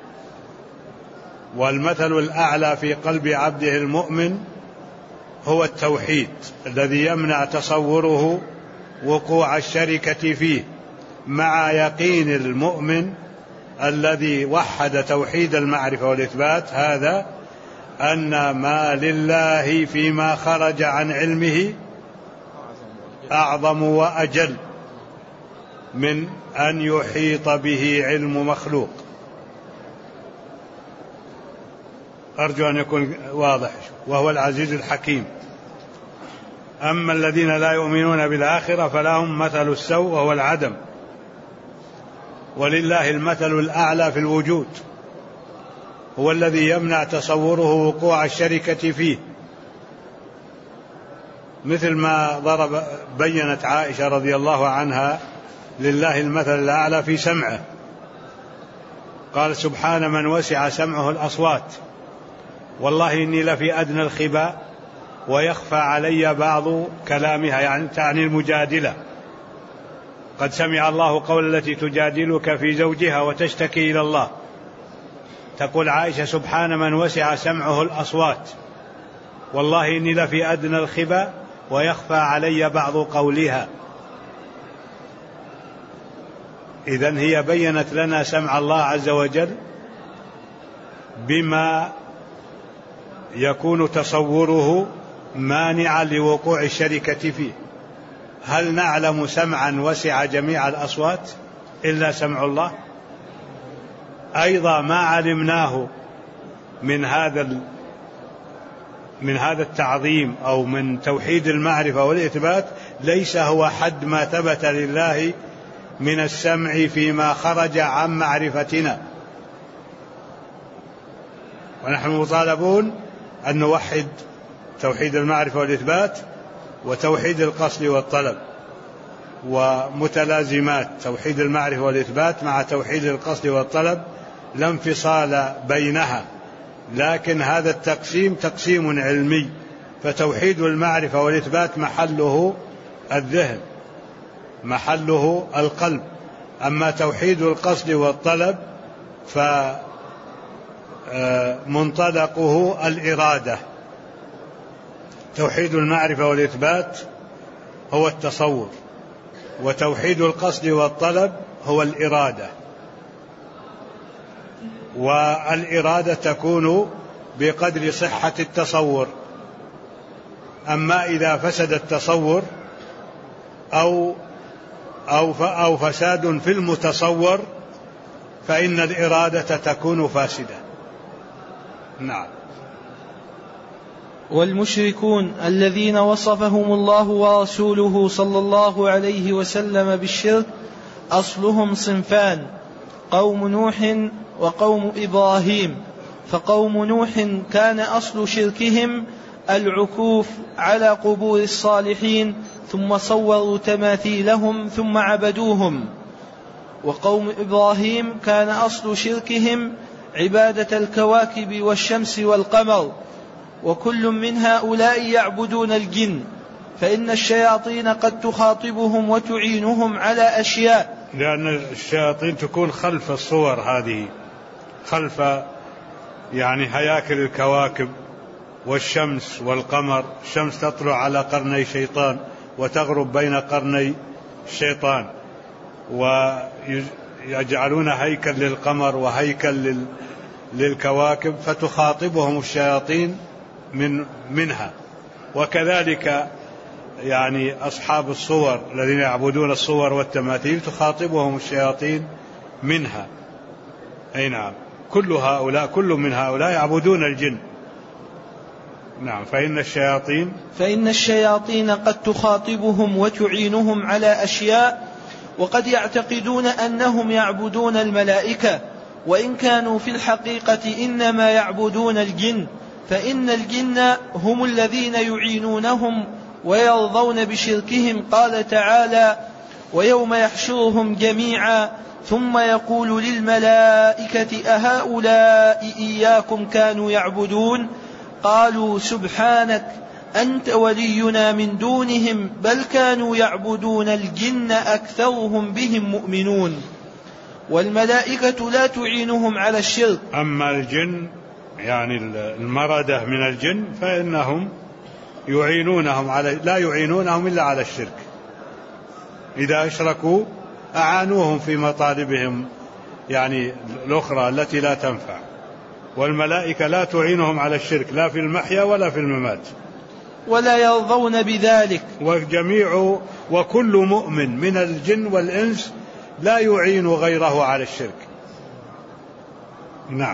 والمثل الأعلى في قلب عبده المؤمن هو التوحيد الذي يمنع تصوره وقوع الشركة فيه، مع يقين المؤمن الذي وحد توحيد المعرفة والإثبات هذا أن ما لله فيما خرج عن علمه أعظم وأجل من أن يحيط به علم مخلوق. أرجو أن يكون واضح. وهو العزيز الحكيم. أما الذين لا يؤمنون بالآخرة فلهم مثل السوء وهو العدم. ولله المثل الأعلى في الوجود، هو الذي يمنع تصوره وقوع الشركة فيه، مثل ما بينت عائشة رضي الله عنها لله المثل الأعلى في سمعه. قال: سبحان من وسع سمعه الأصوات، والله إني لفي أدنى الخباء ويخفى علي بعض كلامها، تعني المجادلة قد سمع الله قول التي تجادلك في زوجها وتشتكي إلى الله. تقول عائشة: سبحان من وسع سمعه الأصوات، والله إني لفي أدنى الخبى ويخفى علي بعض قولها. إذن هي بيّنت لنا سمع الله عز وجل بما يكون تصوره مانعا لوقوع الشركة فيه. هل نعلم سمعا وسع جميع الأصوات إلا سمع الله؟ أيضا ما علمناه من هذا التعظيم أو من توحيد المعرفة والإثبات ليس هو حد ما ثبت لله من السمع فيما خرج عن معرفتنا، ونحن مطالبون أن نوحد توحيد المعرفة والإثبات وتوحيد القصد والطلب، ومتلازمات توحيد المعرفة والإثبات مع توحيد القصد والطلب لا انفصال بينها، لكن هذا التقسيم تقسيم علمي، فتوحيد المعرفة والإثبات محله الذهن، محله القلب، أما توحيد القصد والطلب فمنطلقه الإرادة. توحيد المعرفة والإثبات هو التصور، وتوحيد القصد والطلب هو الإرادة، والإرادة تكون بقدر صحة التصور. أما إذا فسد التصور أو فساد في المتصور فإن الإرادة تكون فاسدة. نعم. والمشركون الذين وصفهم الله ورسوله صلى الله عليه وسلم بالشرك أصلهم صنفان: قوم نوح وقوم إبراهيم. فقوم نوح كان أصل شركهم العكوف على قبور الصالحين ثم صوروا تماثيلهم ثم عبدوهم. وقوم إبراهيم كان أصل شركهم عبادة الكواكب والشمس والقمر، وكل من هؤلاء يعبدون الجن، فإن الشياطين قد تخاطبهم وتعينهم على أشياء، لأن الشياطين تكون خلف الصور هذه، خلف هياكل الكواكب والشمس والقمر. الشمس تطلع على قرني شيطان وتغرب بين قرني الشيطان، ويجعلون هيكل للقمر وهيكل للكواكب، فتخاطبهم الشياطين منها. وكذلك أصحاب الصور الذين يعبدون الصور والتماثيل تخاطبهم الشياطين منها. أي نعم، كل من هؤلاء يعبدون الجن. نعم. فإن الشياطين قد تخاطبهم وتعينهم على أشياء، وقد يعتقدون أنهم يعبدون الملائكة، وإن كانوا في الحقيقة إنما يعبدون الجن، فإن الجن هم الذين يعينونهم ويرضون بشركهم. قال تعالى: ويوم يحشرهم جميعا ثم يقول للملائكة أهؤلاء إياكم كانوا يعبدون؟ قالوا سبحانك أنت ولينا من دونهم بل كانوا يعبدون الجن أكثرهم بهم مؤمنون. والملائكة لا تعينهم على الشرك. أما الجن المردة من الجن فإنهم يعينونهم لا يعينونهم إلا على الشرك. إذا أشركوا أعانوهم في مطالبهم الأخرى التي لا تنفع. والملائكة لا تعينهم على الشرك لا في المحيا ولا في الممات، ولا يرضون بذلك. وكل مؤمن من الجن والإنس لا يعين غيره على الشرك. نعم.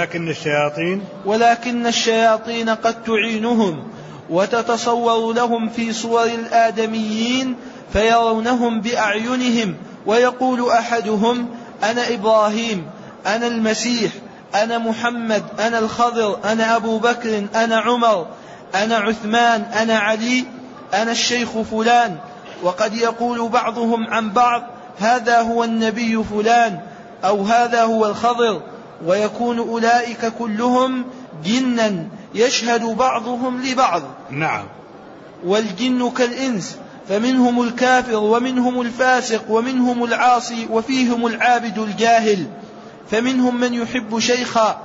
ولكن الشياطين قد تعينهم وتتصور لهم في صور الآدميين فيرونهم بأعينهم، ويقول أحدهم: أنا إبراهيم، أنا المسيح، أنا محمد، أنا الخضر، أنا أبو بكر، أنا عمر، أنا عثمان، أنا علي، أنا الشيخ فلان. وقد يقول بعضهم عن بعض: هذا هو النبي فلان، أو هذا هو الخضر. ويكون أولئك كلهم جنا يشهد بعضهم لبعض. نعم. والجن كالإنس فمنهم الكافر ومنهم الفاسق ومنهم العاصي وفيهم العابد الجاهل. فمنهم من يحب شيخا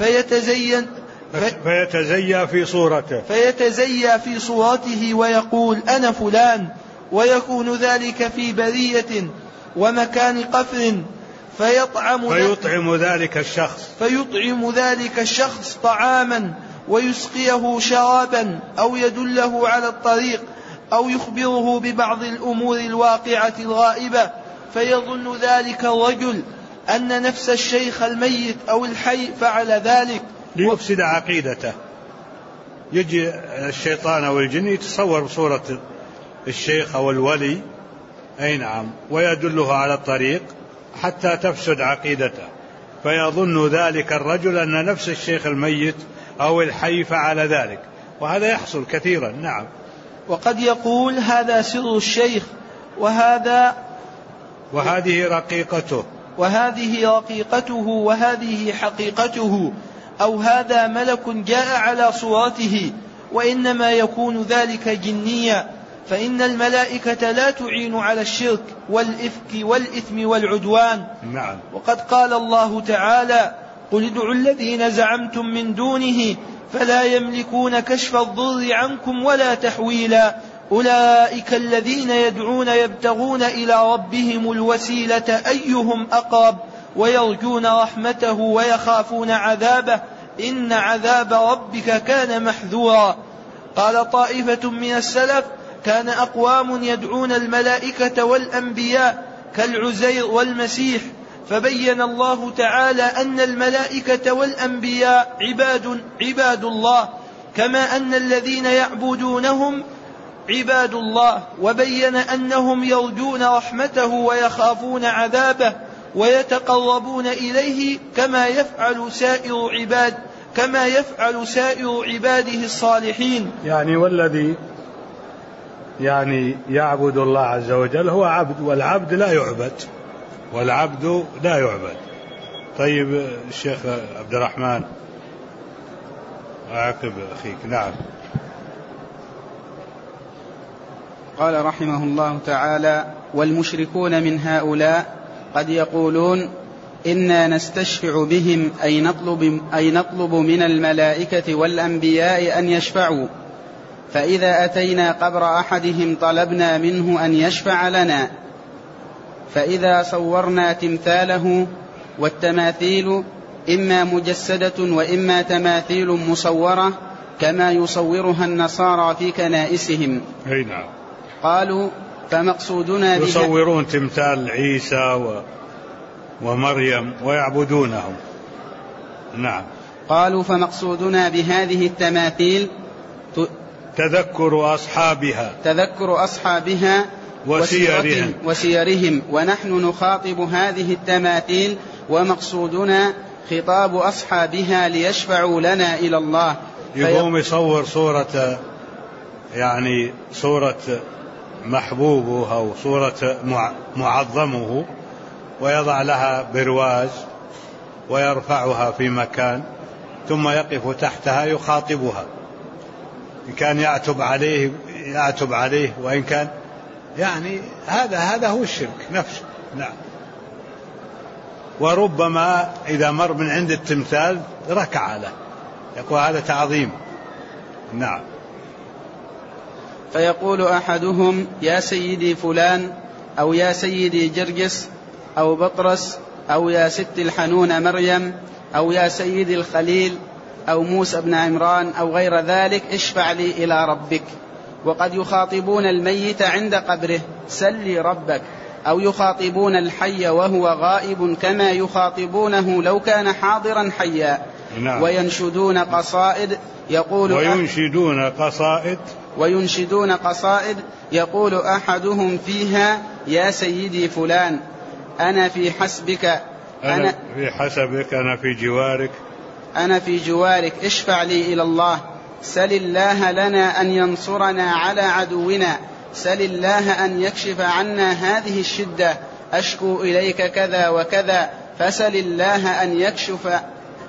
فيتزيى في صورته ويقول أنا فلان، ويكون ذلك في برية ومكان قفر، فيطعم ذلك الشخص طعاما ويسقيه شرابا أو يدله على الطريق أو يخبره ببعض الأمور الواقعة الغائبة، فيظن ذلك الرجل أن نفس الشيخ الميت أو الحي فعل ذلك ليفسد عقيدته. يجي الشيطان أو الجن يتصور بصورة الشيخ أو الولي، أي نعم، ويدله على الطريق حتى تفسد عقيدته، فيظن ذلك الرجل أن نفس الشيخ الميت أو الحي فعل ذلك، وهذا يحصل كثيرا. نعم. وقد يقول هذا سر الشيخ وهذه رقيقته وهذه حقيقته، أو هذا ملك جاء على صورته، وإنما يكون ذلك جنيا، فإن الملائكة لا تعين على الشرك والإفك والإثم والعدوان. نعم. وقد قال الله تعالى قل ادعوا الذين زعمتم من دونه فلا يملكون كشف الضر عنكم ولا تحويلا أولئك الذين يدعون يبتغون إلى ربهم الوسيلة أيهم أقرب ويرجون رحمته ويخافون عذابه إن عذاب ربك كان محذورا. قال طائفة من السلف كان أقوام يدعون الملائكة والأنبياء كالعزير والمسيح، فبين الله تعالى أن الملائكة والأنبياء عباد الله كما أن الذين يعبدونهم عباد الله، وبين أنهم يرجون رحمته ويخافون عذابه ويتقربون إليه كما يفعل سائر عباده الصالحين. يعني والذي يعبد الله عز وجل هو عبد، والعبد لا يعبد. طيب الشيخ عبد الرحمن عاقب أخيك. نعم. قال رحمه الله تعالى والمشركون من هؤلاء قد يقولون إنا نستشفع بهم أي نطلب من الملائكة والأنبياء أن يشفعوا، فإذا أتينا قبر أحدهم طلبنا منه أن يشفع لنا، فإذا صورنا تمثاله، والتماثيل إما مجسدة وإما تماثيل مصورة كما يصورها النصارى في كنائسهم. نعم. قالوا فمقصودنا يصورون تمثال عيسى ومريم ويعبدونهم. نعم. قالوا فمقصودنا بهذه التماثيل تذكر أصحابها وسيرهم، ونحن نخاطب هذه التماثيل ومقصودنا خطاب أصحابها ليشفعوا لنا إلى الله. يقوم يصور صورة محبوبه أو صورة معظمه ويضع لها برواز ويرفعها في مكان ثم يقف تحتها يخاطبها، إن كان يعتب عليه وإن كان هذا هو الشرك نفسه. نعم. وربما إذا مر من عند التمثال ركع له، يقول هذا تعظيم. نعم. فيقول أحدهم يا سيدي فلان، أو يا سيدي جرجس، أو بطرس، أو يا ست الحنون مريم، أو يا سيدي الخليل، أو موسى بن عمران، أو غير ذلك، اشفع لي إلى ربك. وقد يخاطبون الميت عند قبره سل لي ربك، أو يخاطبون الحي وهو غائب كما يخاطبونه لو كان حاضرا حيا. نعم. وينشدون قصائد يقول أحدهم فيها يا سيدي فلان أنا في حسبك، أنا في جوارك اشفع لي إلى الله، سل الله لنا أن ينصرنا على عدونا، سل الله أن يكشف عنا هذه الشدة، أشكو إليك كذا وكذا، فسل الله أن يكشف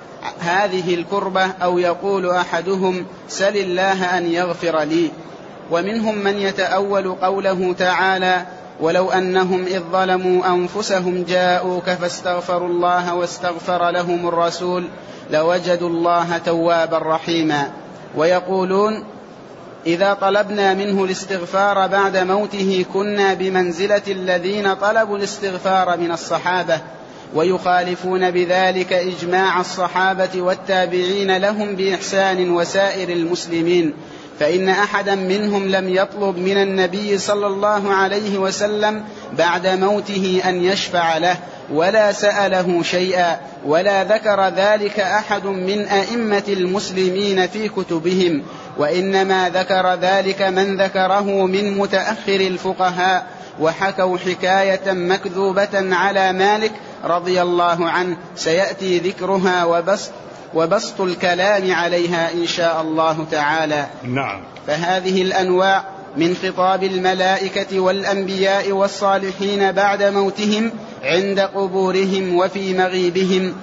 هذه الكربة. أو يقول أحدهم سل الله أن يغفر لي. ومنهم من يتأول قوله تعالى: ولو أنهم إذ ظلموا أنفسهم جاءوك فاستغفروا الله واستغفر لهم الرسول لوجدوا الله توابا رحيما. ويقولون: إذا طلبنا منه الاستغفار بعد موته كنا بمنزلة الذين طلبوا الاستغفار من الصحابة، ويخالفون بذلك إجماع الصحابة والتابعين لهم بإحسان وسائر المسلمين، فإن أحدا منهم لم يطلب من النبي صلى الله عليه وسلم بعد موته أن يشفع له ولا سأله شيئا، ولا ذكر ذلك أحد من أئمة المسلمين في كتبهم، وإنما ذكر ذلك من ذكره من متأخر الفقهاء، وحكوا حكاية مكذوبة على مالك رضي الله عنه سيأتي ذكرها وبسط الكلام عليها إن شاء الله تعالى. نعم. فهذه الأنواع من خطاب الملائكة والأنبياء والصالحين بعد موتهم عند قبورهم وفي مغيبهم،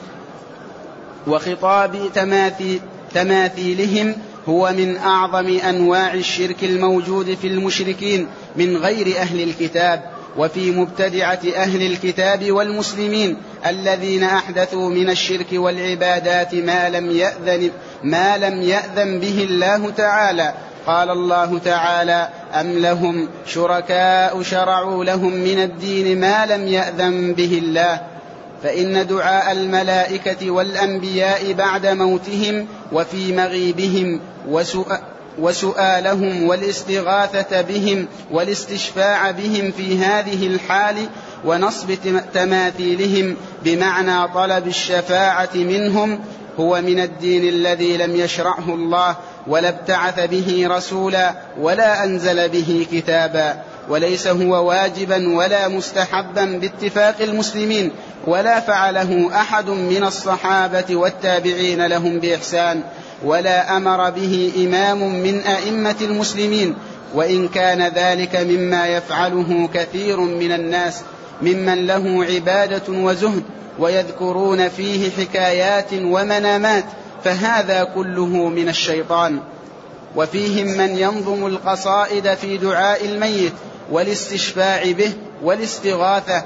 وخطاب تماثيلهم هو من أعظم أنواع الشرك الموجود في المشركين من غير أهل الكتاب، وفي مبتدعة أهل الكتاب والمسلمين الذين أحدثوا من الشرك والعبادات ما لم يأذن به الله تعالى. قال الله تعالى: أم لهم شركاء شرعوا لهم من الدين ما لم يأذن به الله. فإن دعاء الملائكة والأنبياء بعد موتهم وفي مغيبهم وسؤالهم والاستغاثة بهم والاستشفاع بهم في هذه الحال ونصب تماثيلهم بمعنى طلب الشفاعة منهم هو من الدين الذي لم يشرعه الله ولا ابتعث به رسولا ولا أنزل به كتابا، وليس هو واجبا ولا مستحبا باتفاق المسلمين، ولا فعله أحد من الصحابة والتابعين لهم بإحسان، ولا أمر به إمام من أئمة المسلمين، وإن كان ذلك مما يفعله كثير من الناس ممن له عبادة وزهد ويذكرون فيه حكايات ومنامات، فهذا كله من الشيطان. وفيهم من ينظم القصائد في دعاء الميت والاستشفاع به والاستغاثة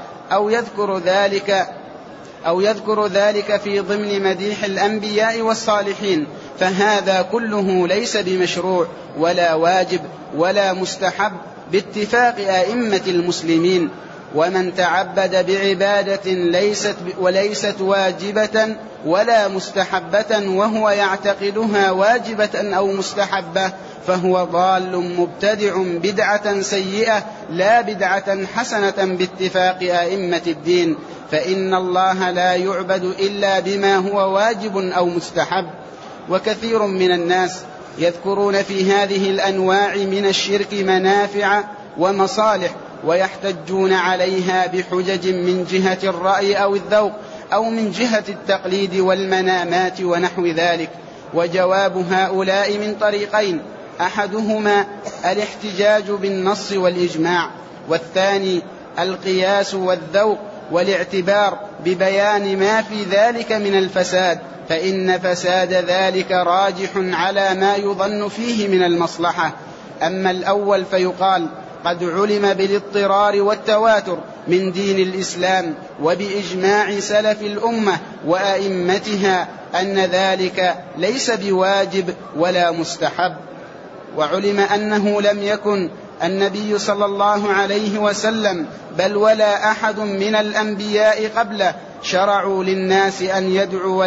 أو يذكر ذلك في ضمن مديح الأنبياء والصالحين، فهذا كله ليس بمشروع ولا واجب ولا مستحب باتفاق أئمة المسلمين. ومن تعبد بعبادة وليست واجبة ولا مستحبة وهو يعتقدها واجبة أو مستحبة فهو ضال مبتدع بدعة سيئة لا بدعة حسنة باتفاق أئمة الدين، فإن الله لا يعبد إلا بما هو واجب أو مستحب. وكثير من الناس يذكرون في هذه الأنواع من الشرك منافع ومصالح ويحتجون عليها بحجج من جهة الرأي أو الذوق أو من جهة التقليد والمنامات ونحو ذلك. وجواب هؤلاء من طريقين: أحدهما الاحتجاج بالنص والإجماع، والثاني القياس والذوق والاعتبار ببيان ما في ذلك من الفساد، فإن فساد ذلك راجح على ما يظن فيه من المصلحة. أما الأول فيقال: قد علم بالاضطرار والتواتر من دين الإسلام وبإجماع سلف الأمة وأئمتها أن ذلك ليس بواجب ولا مستحب. وعلم أنه لم يكن النبي صلى الله عليه وسلم بل ولا أحد من الأنبياء قبله شرعوا للناس أن يدعوا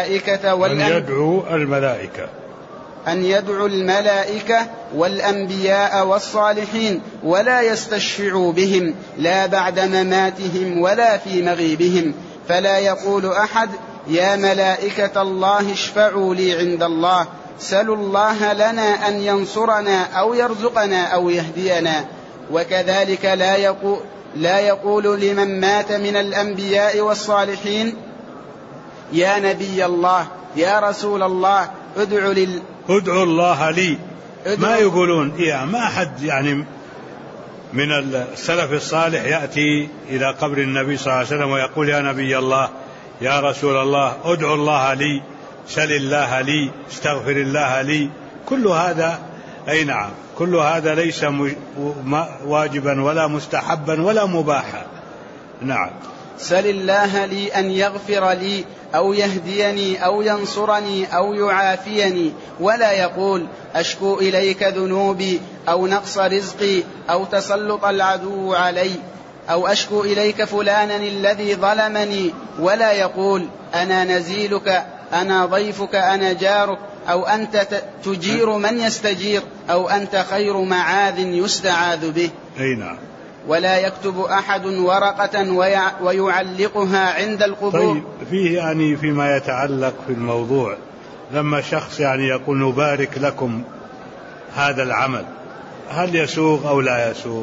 الملائكة والأنبياء والصالحين ولا يستشفعوا بهم لا بعد مماتهم ولا في مغيبهم، فلا يقول أحد: يا ملائكة الله اشفعوا لي عند الله، سلوا الله لنا أن ينصرنا أو يرزقنا أو يهدينا. وكذلك لا يقول لمن مات من الأنبياء والصالحين: يا نبي الله، يا رسول الله، ادعوا الله لي. ما يقولون ما أحد من السلف الصالح يأتي إلى قبر النبي صلى الله عليه وسلم ويقول: يا نبي الله، يا رسول الله، ادعوا الله لي، سل الله لي، استغفر الله لي. كل هذا أي نعم، كل هذا ليس واجبا ولا مستحبا ولا مباحا. نعم. سل الله لي أن يغفر لي أو يهديني أو ينصرني أو يعافيني، ولا يقول أشكو إليك ذنوبي أو نقص رزقي أو تسلط العدو علي أو أشكو إليك فلانا الذي ظلمني، ولا يقول أنا نزيلك أنا ضيفك أنا جارك أو أنت تجير من يستجير أو أنت خير معاذ يستعاذ به. أي نعم. ولا يكتب أحد ورقة ويعلقها عند القبور. طيب، فيه يعني فيما يتعلق في الموضوع، لما شخص يعني يقول نبارك لكم هذا العمل، هل يسوغ أو لا يسوغ؟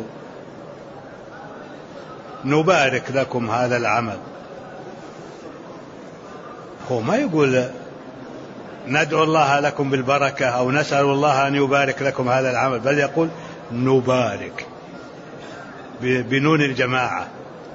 نبارك لكم هذا العمل، هو ما يقول ندعو الله لكم بالبركة أو نسأل الله أن يبارك لكم هذا العمل، بل يقول نبارك بنون الجماعة.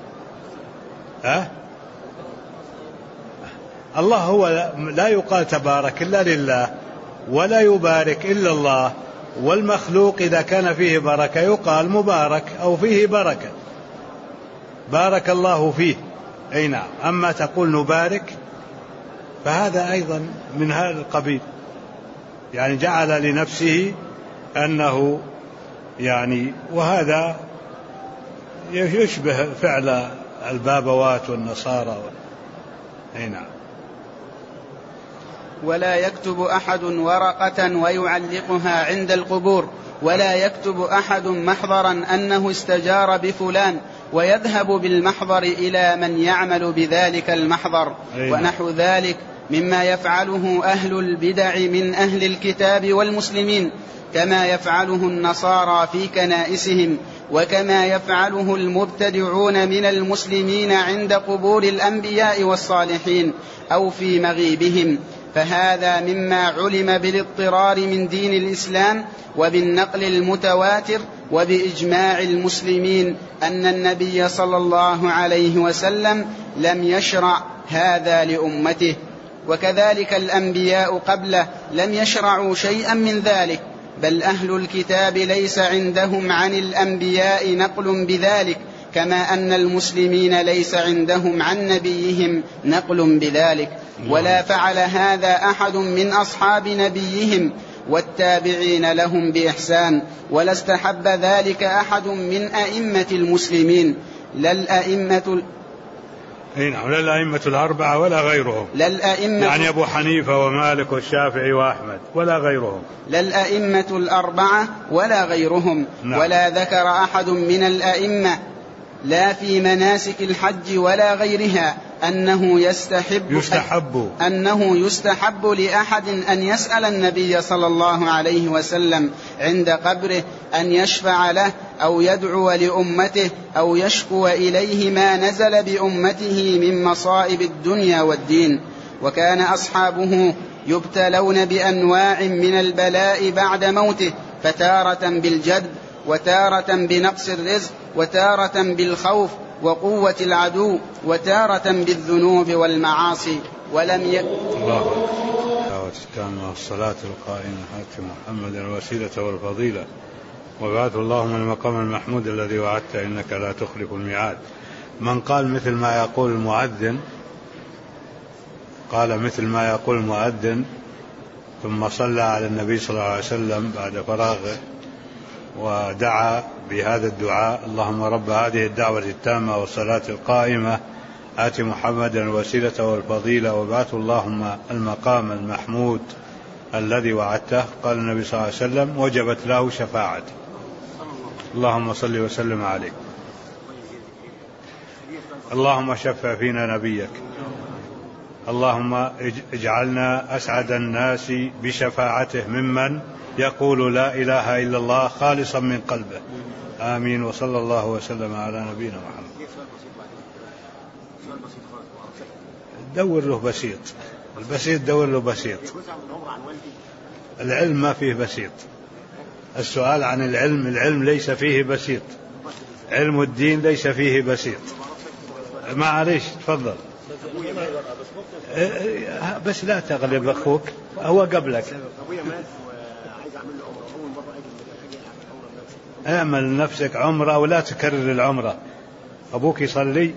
الله هو لا يقال تبارك إلا لله، ولا يبارك إلا الله، والمخلوق إذا كان فيه بركة يقال مبارك أو فيه بركة، بارك الله فيه. أي نعم. أما تقول نبارك فهذا أيضا من هذا القبيل، يعني جعل لنفسه أنه يعني، وهذا يشبه فعل البابوات والنصارى. أي نعم. ولا يكتب أحد ورقة ويعلقها عند القبور، ولا يكتب أحد محضرا أنه استجار بفلان ويذهب بالمحضر إلى من يعمل بذلك المحضر. ونحو ذلك مما يفعله أهل البدع من أهل الكتاب والمسلمين، كما يفعله النصارى في كنائسهم، وكما يفعله المبتدعون من المسلمين عند قبور الأنبياء والصالحين أو في مغيبهم. فهذا مما علم بالاضطرار من دين الإسلام وبالنقل المتواتر وبإجماع المسلمين أن النبي صلى الله عليه وسلم لم يشرع هذا لأمته، وكذلك الأنبياء قبله لم يشرعوا شيئا من ذلك، بل أهل الكتاب ليس عندهم عن الأنبياء نقل بذلك، كما أن المسلمين ليس عندهم عن نبيهم نقل بذلك. ولا فعل هذا أحد من أصحاب نبيهم والتابعين لهم بإحسان، ولا استحب ذلك أحد من أئمة المسلمين، لا الأئمة الأربعة ولا غيرهم، يعني أبو حنيفة ومالك والشافعي وأحمد ولا غيرهم، لا الأئمة الأربعة ولا غيرهم. نعم. ولا ذكر أحد من الأئمة لا في مناسك الحج ولا غيرها أنه يستحب لأحد أن يسأل النبي صلى الله عليه وسلم عند قبره أن يشفع له أو يدعو لأمته أو يشكو إليه ما نزل بأمته من مصائب الدنيا والدين. وكان أصحابه يبتلون بأنواع من البلاء بعد موته، فتارة بالجد، وتارة بنقص الرزق، وتارة بالخوف وقوة العدو، وتارة بالذنوب والمعاصي. ولم الله والصلاة القائمة آت محمد الوسيلة والفضيلة وبعث اللهم المقام المحمود الذي وعدت إنك لا تخلف الميعاد. من قال مثل ما يقول المؤذن ثم صلى على النبي صلى الله عليه وسلم بعد فراغه ودعا بهذا الدعاء: اللهم رب هذه الدعوة التامة والصلاة القائمة آت محمدا الوسيلة والفضيلة وبعث اللهم المقام المحمود الذي وعدته، قال النبي صلى الله عليه وسلم: وجبت له شفاعتي. اللهم صل وسلم عليه. اللهم شفع فينا نبيك، اللهم اجعلنا أسعد الناس بشفاعته ممن يقول لا إله إلا الله خالصا من قلبه. آمين. وصلى الله وسلم على نبينا محمد. دور له بسيط، البسيط دور له بسيط. العلم ما فيه بسيط، السؤال عن العلم ليس فيه بسيط، علم الدين ليس فيه بسيط. معليش تفضل، بس لا تغلب أخوك، هو قبلك. اعمل نفسك عمرة ولا تكرر العمرة. أبوك يصلي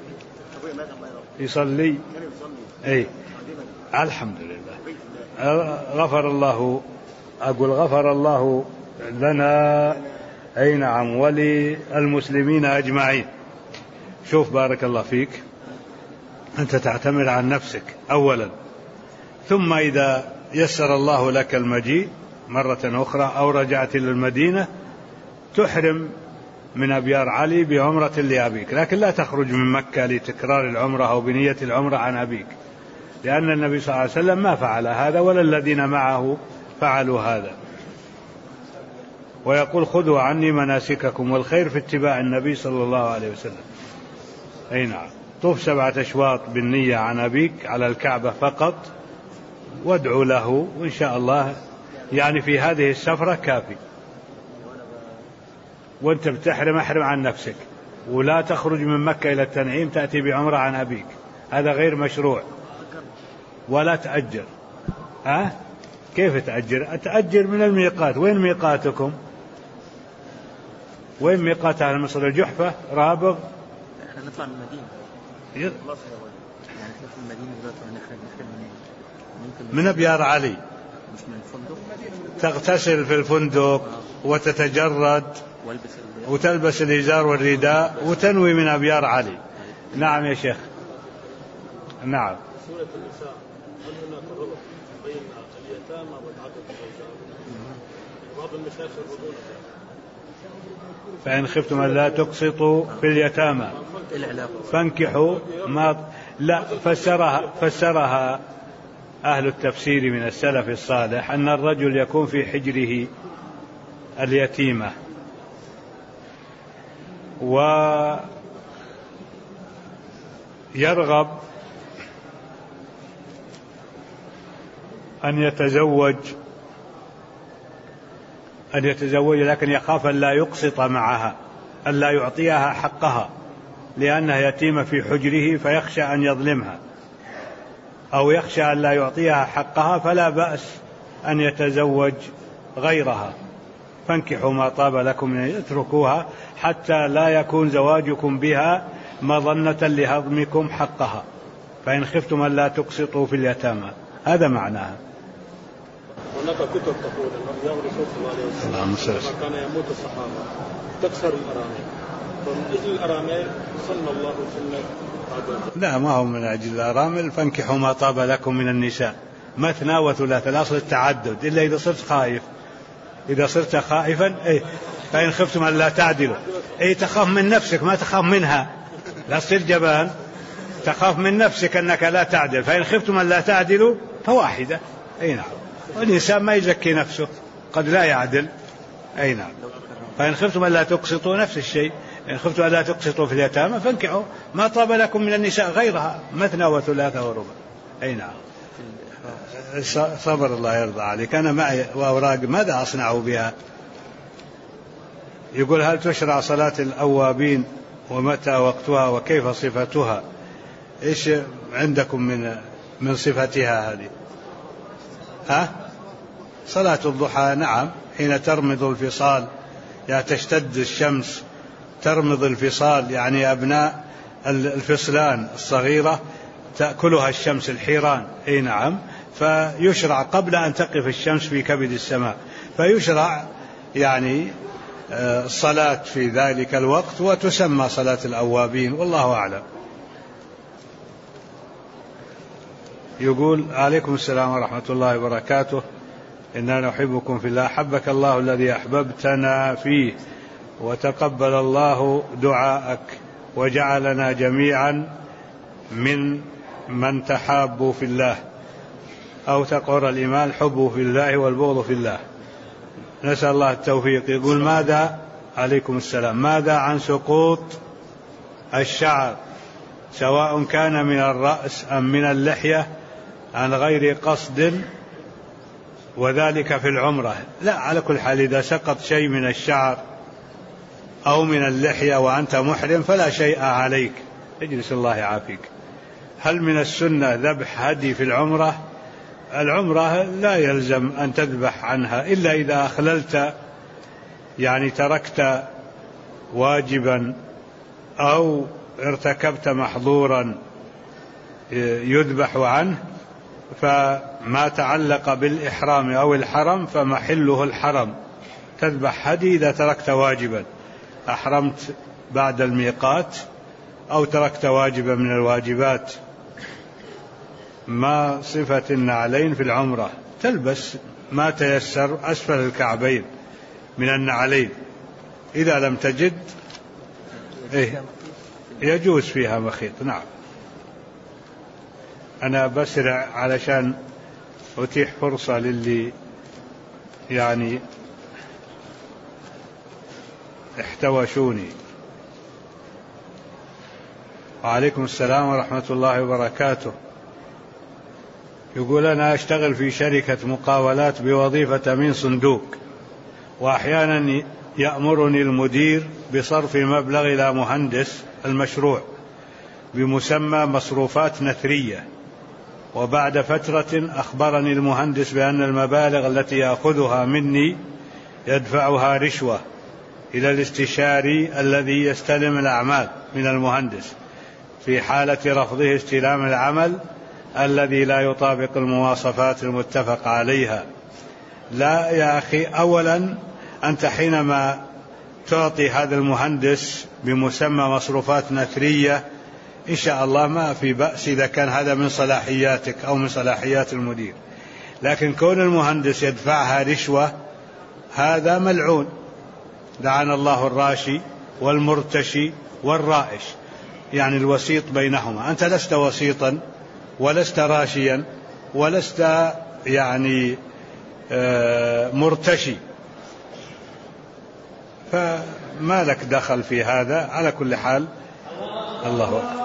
أي الحمد لله. غفر الله، أقول غفر الله لنا أي نعم وللمسلمين أجمعين. شوف بارك الله فيك، أنت تعتمد عن نفسك أولا، ثم إذا يسر الله لك المجيء مرة أخرى أو رجعت إلى المدينة تحرم من أبيار علي بعمرة لأبيك، لكن لا تخرج من مكة لتكرار العمرة أو بنية العمرة عن أبيك، لأن النبي صلى الله عليه وسلم ما فعل هذا ولا الذين معه فعلوا هذا. ويقول خذوا عني مناسككم، والخير في اتباع النبي صلى الله عليه وسلم. أي نعم. طوف 7 أشواط بالنية عن أبيك على الكعبة فقط، وادعوا له وإن شاء الله يعني في هذه السفرة كافي. وانت بتحرم احرم عن نفسك، ولا تخرج من مكة إلى التنعيم تأتي بعمرة عن أبيك، هذا غير مشروع. ولا تأجر. كيف تأجر؟ تأجر من الميقات. وين ميقاتكم؟ وين ميقات أهل مصر؟ الجحفة، رابغ؟ احنا نطلع من المدينة يعني نطلع من المدينة دلوقتي من أبيار علي، مش من الفندق. تغتسل في الفندق وتتجرد وتلبس الإزار والرداء وتنوي من أبيار علي. نعم يا شيخ. نعم. سورة النساء، هل هناك ربط بين اليتامى والعدد الزوجات؟ بعض المشايخ يقولون فإن خفتم أن لا تقسطوا في اليتامى فانكحوا ما لا فسرها أهل التفسير من السلف الصالح أن الرجل يكون في حجره اليتيمة ويرغب أن يتزوج لكن يخاف أن لا يقسط معها، أن لا يعطيها حقها لأنها يتيمة في حجره، فيخشى أن يظلمها أو يخشى أن لا يعطيها حقها، فلا بأس أن يتزوج غيرها. فانكحوا ما طاب لكم من، اتركوها حتى لا يكون زواجكم بها مظنة لهضمكم حقها. فإن خفتم أن لا تقسطوا في اليتامى، هذا معناها. هناك كتب تقول أن أيام الرسول صلى الله عليه وسلم لما كان يموت الصحابة تكسر الأرامل، فمن أجل الأرامل صلى الله سنة. لا، ما هو من أجل الأرامل. فانكحوا ما طاب لكم من النساء مثنى وثلاث، الأصل التعدد إلا إذا صرت خائف. إذا صرت خائفا فإن خفتم أن لا تعدلوا، تخاف من نفسك ما تخاف منها، لا تصير جبان، تخاف من نفسك أنك لا تعدل. فإن خفتم أن لا تعدلوا فواحدة. نعم. والإنسان ما يزكي نفسه، قد لا يعدل. نعم. فإن خفتم أن لا تقسطوا نفس الشيء، إن خفتم أن لا تقسطوا في اليتامى فانكحوا ما طاب لكم من النساء غيرها مثنى وثلاثة وربع. نعم. صبر الله يرضى عليك. أنا معي وأوراق ماذا أصنع بها؟ يقول هل تشرع صلاة الأوابين ومتى وقتها وكيف صفتها؟ إيش عندكم من صفتها هذه؟ صلاة الضحى نعم، حين ترمض الفصال، يعني تشتد الشمس ترمض الفصال، يعني أبناء الفصلان الصغيرة تأكلها الشمس، الحيران. نعم. فيشرع قبل أن تقف الشمس في كبد السماء، فيشرع يعني الصلاة في ذلك الوقت، وتسمى صلاة الأوابين، والله أعلم. يقول عليكم السلام ورحمة الله وبركاته، إننا نحبكم في الله، حبك الله الذي أحببتنا فيه، وتقبل الله دعاءك، وجعلنا جميعا من تحابوا في الله، أو تقر الإيمان حبه في الله والبغض في الله. نسأل الله التوفيق. يقول ماذا عليكم السلام ماذا عن سقوط الشعر سواء كان من الرأس أم من اللحية عن غير قصد، وذلك في العمرة؟ لا، على كل حال إذا سقط شيء من الشعر أو من اللحية وأنت محرم فلا شيء عليك، اجلس الله يعافيك. هل من السنة ذبح هدي في العمرة؟ العمرة لا يلزم أن تذبح عنها إلا إذا أخللت، يعني تركت واجبا أو ارتكبت محظورا يذبح عنه، فما تعلق بالإحرام أو الحرم فمحله الحرم، تذبح هدي إذا تركت واجبا، أحرمت بعد الميقات أو تركت واجبا من الواجبات. ما صفة النعلين في العمرة؟ تلبس ما تيسر أسفل الكعبين من النعلين، إذا لم تجد يجوز فيها مخيط. نعم. أنا بسرع علشان أتيح فرصة للي يعني احتوشوني. وعليكم السلام ورحمة الله وبركاته. يقول أنا أشتغل في شركة مقاولات بوظيفة أمين صندوق، وأحيانا يأمرني المدير بصرف مبلغ إلى مهندس المشروع بمسمى مصروفات نثرية، وبعد فترة أخبرني المهندس بأن المبالغ التي يأخذها مني يدفعها رشوة إلى الاستشاري الذي يستلم الأعمال من المهندس في حالة رفضه استلام العمل الذي لا يطابق المواصفات المتفق عليها. لا يا أخي، أولا أنت حينما تعطي هذا المهندس بمسمى مصروفات نثرية إن شاء الله ما في بأس إذا كان هذا من صلاحياتك أو من صلاحيات المدير، لكن كون المهندس يدفعها رشوة هذا ملعون، لعن الله الراشي والمرتشي والرائش، يعني الوسيط بينهما. أنت لست وسيطا ولست راشيا ولست يعني مرتشي، فما لك دخل في هذا. على كل حال الله أكبر.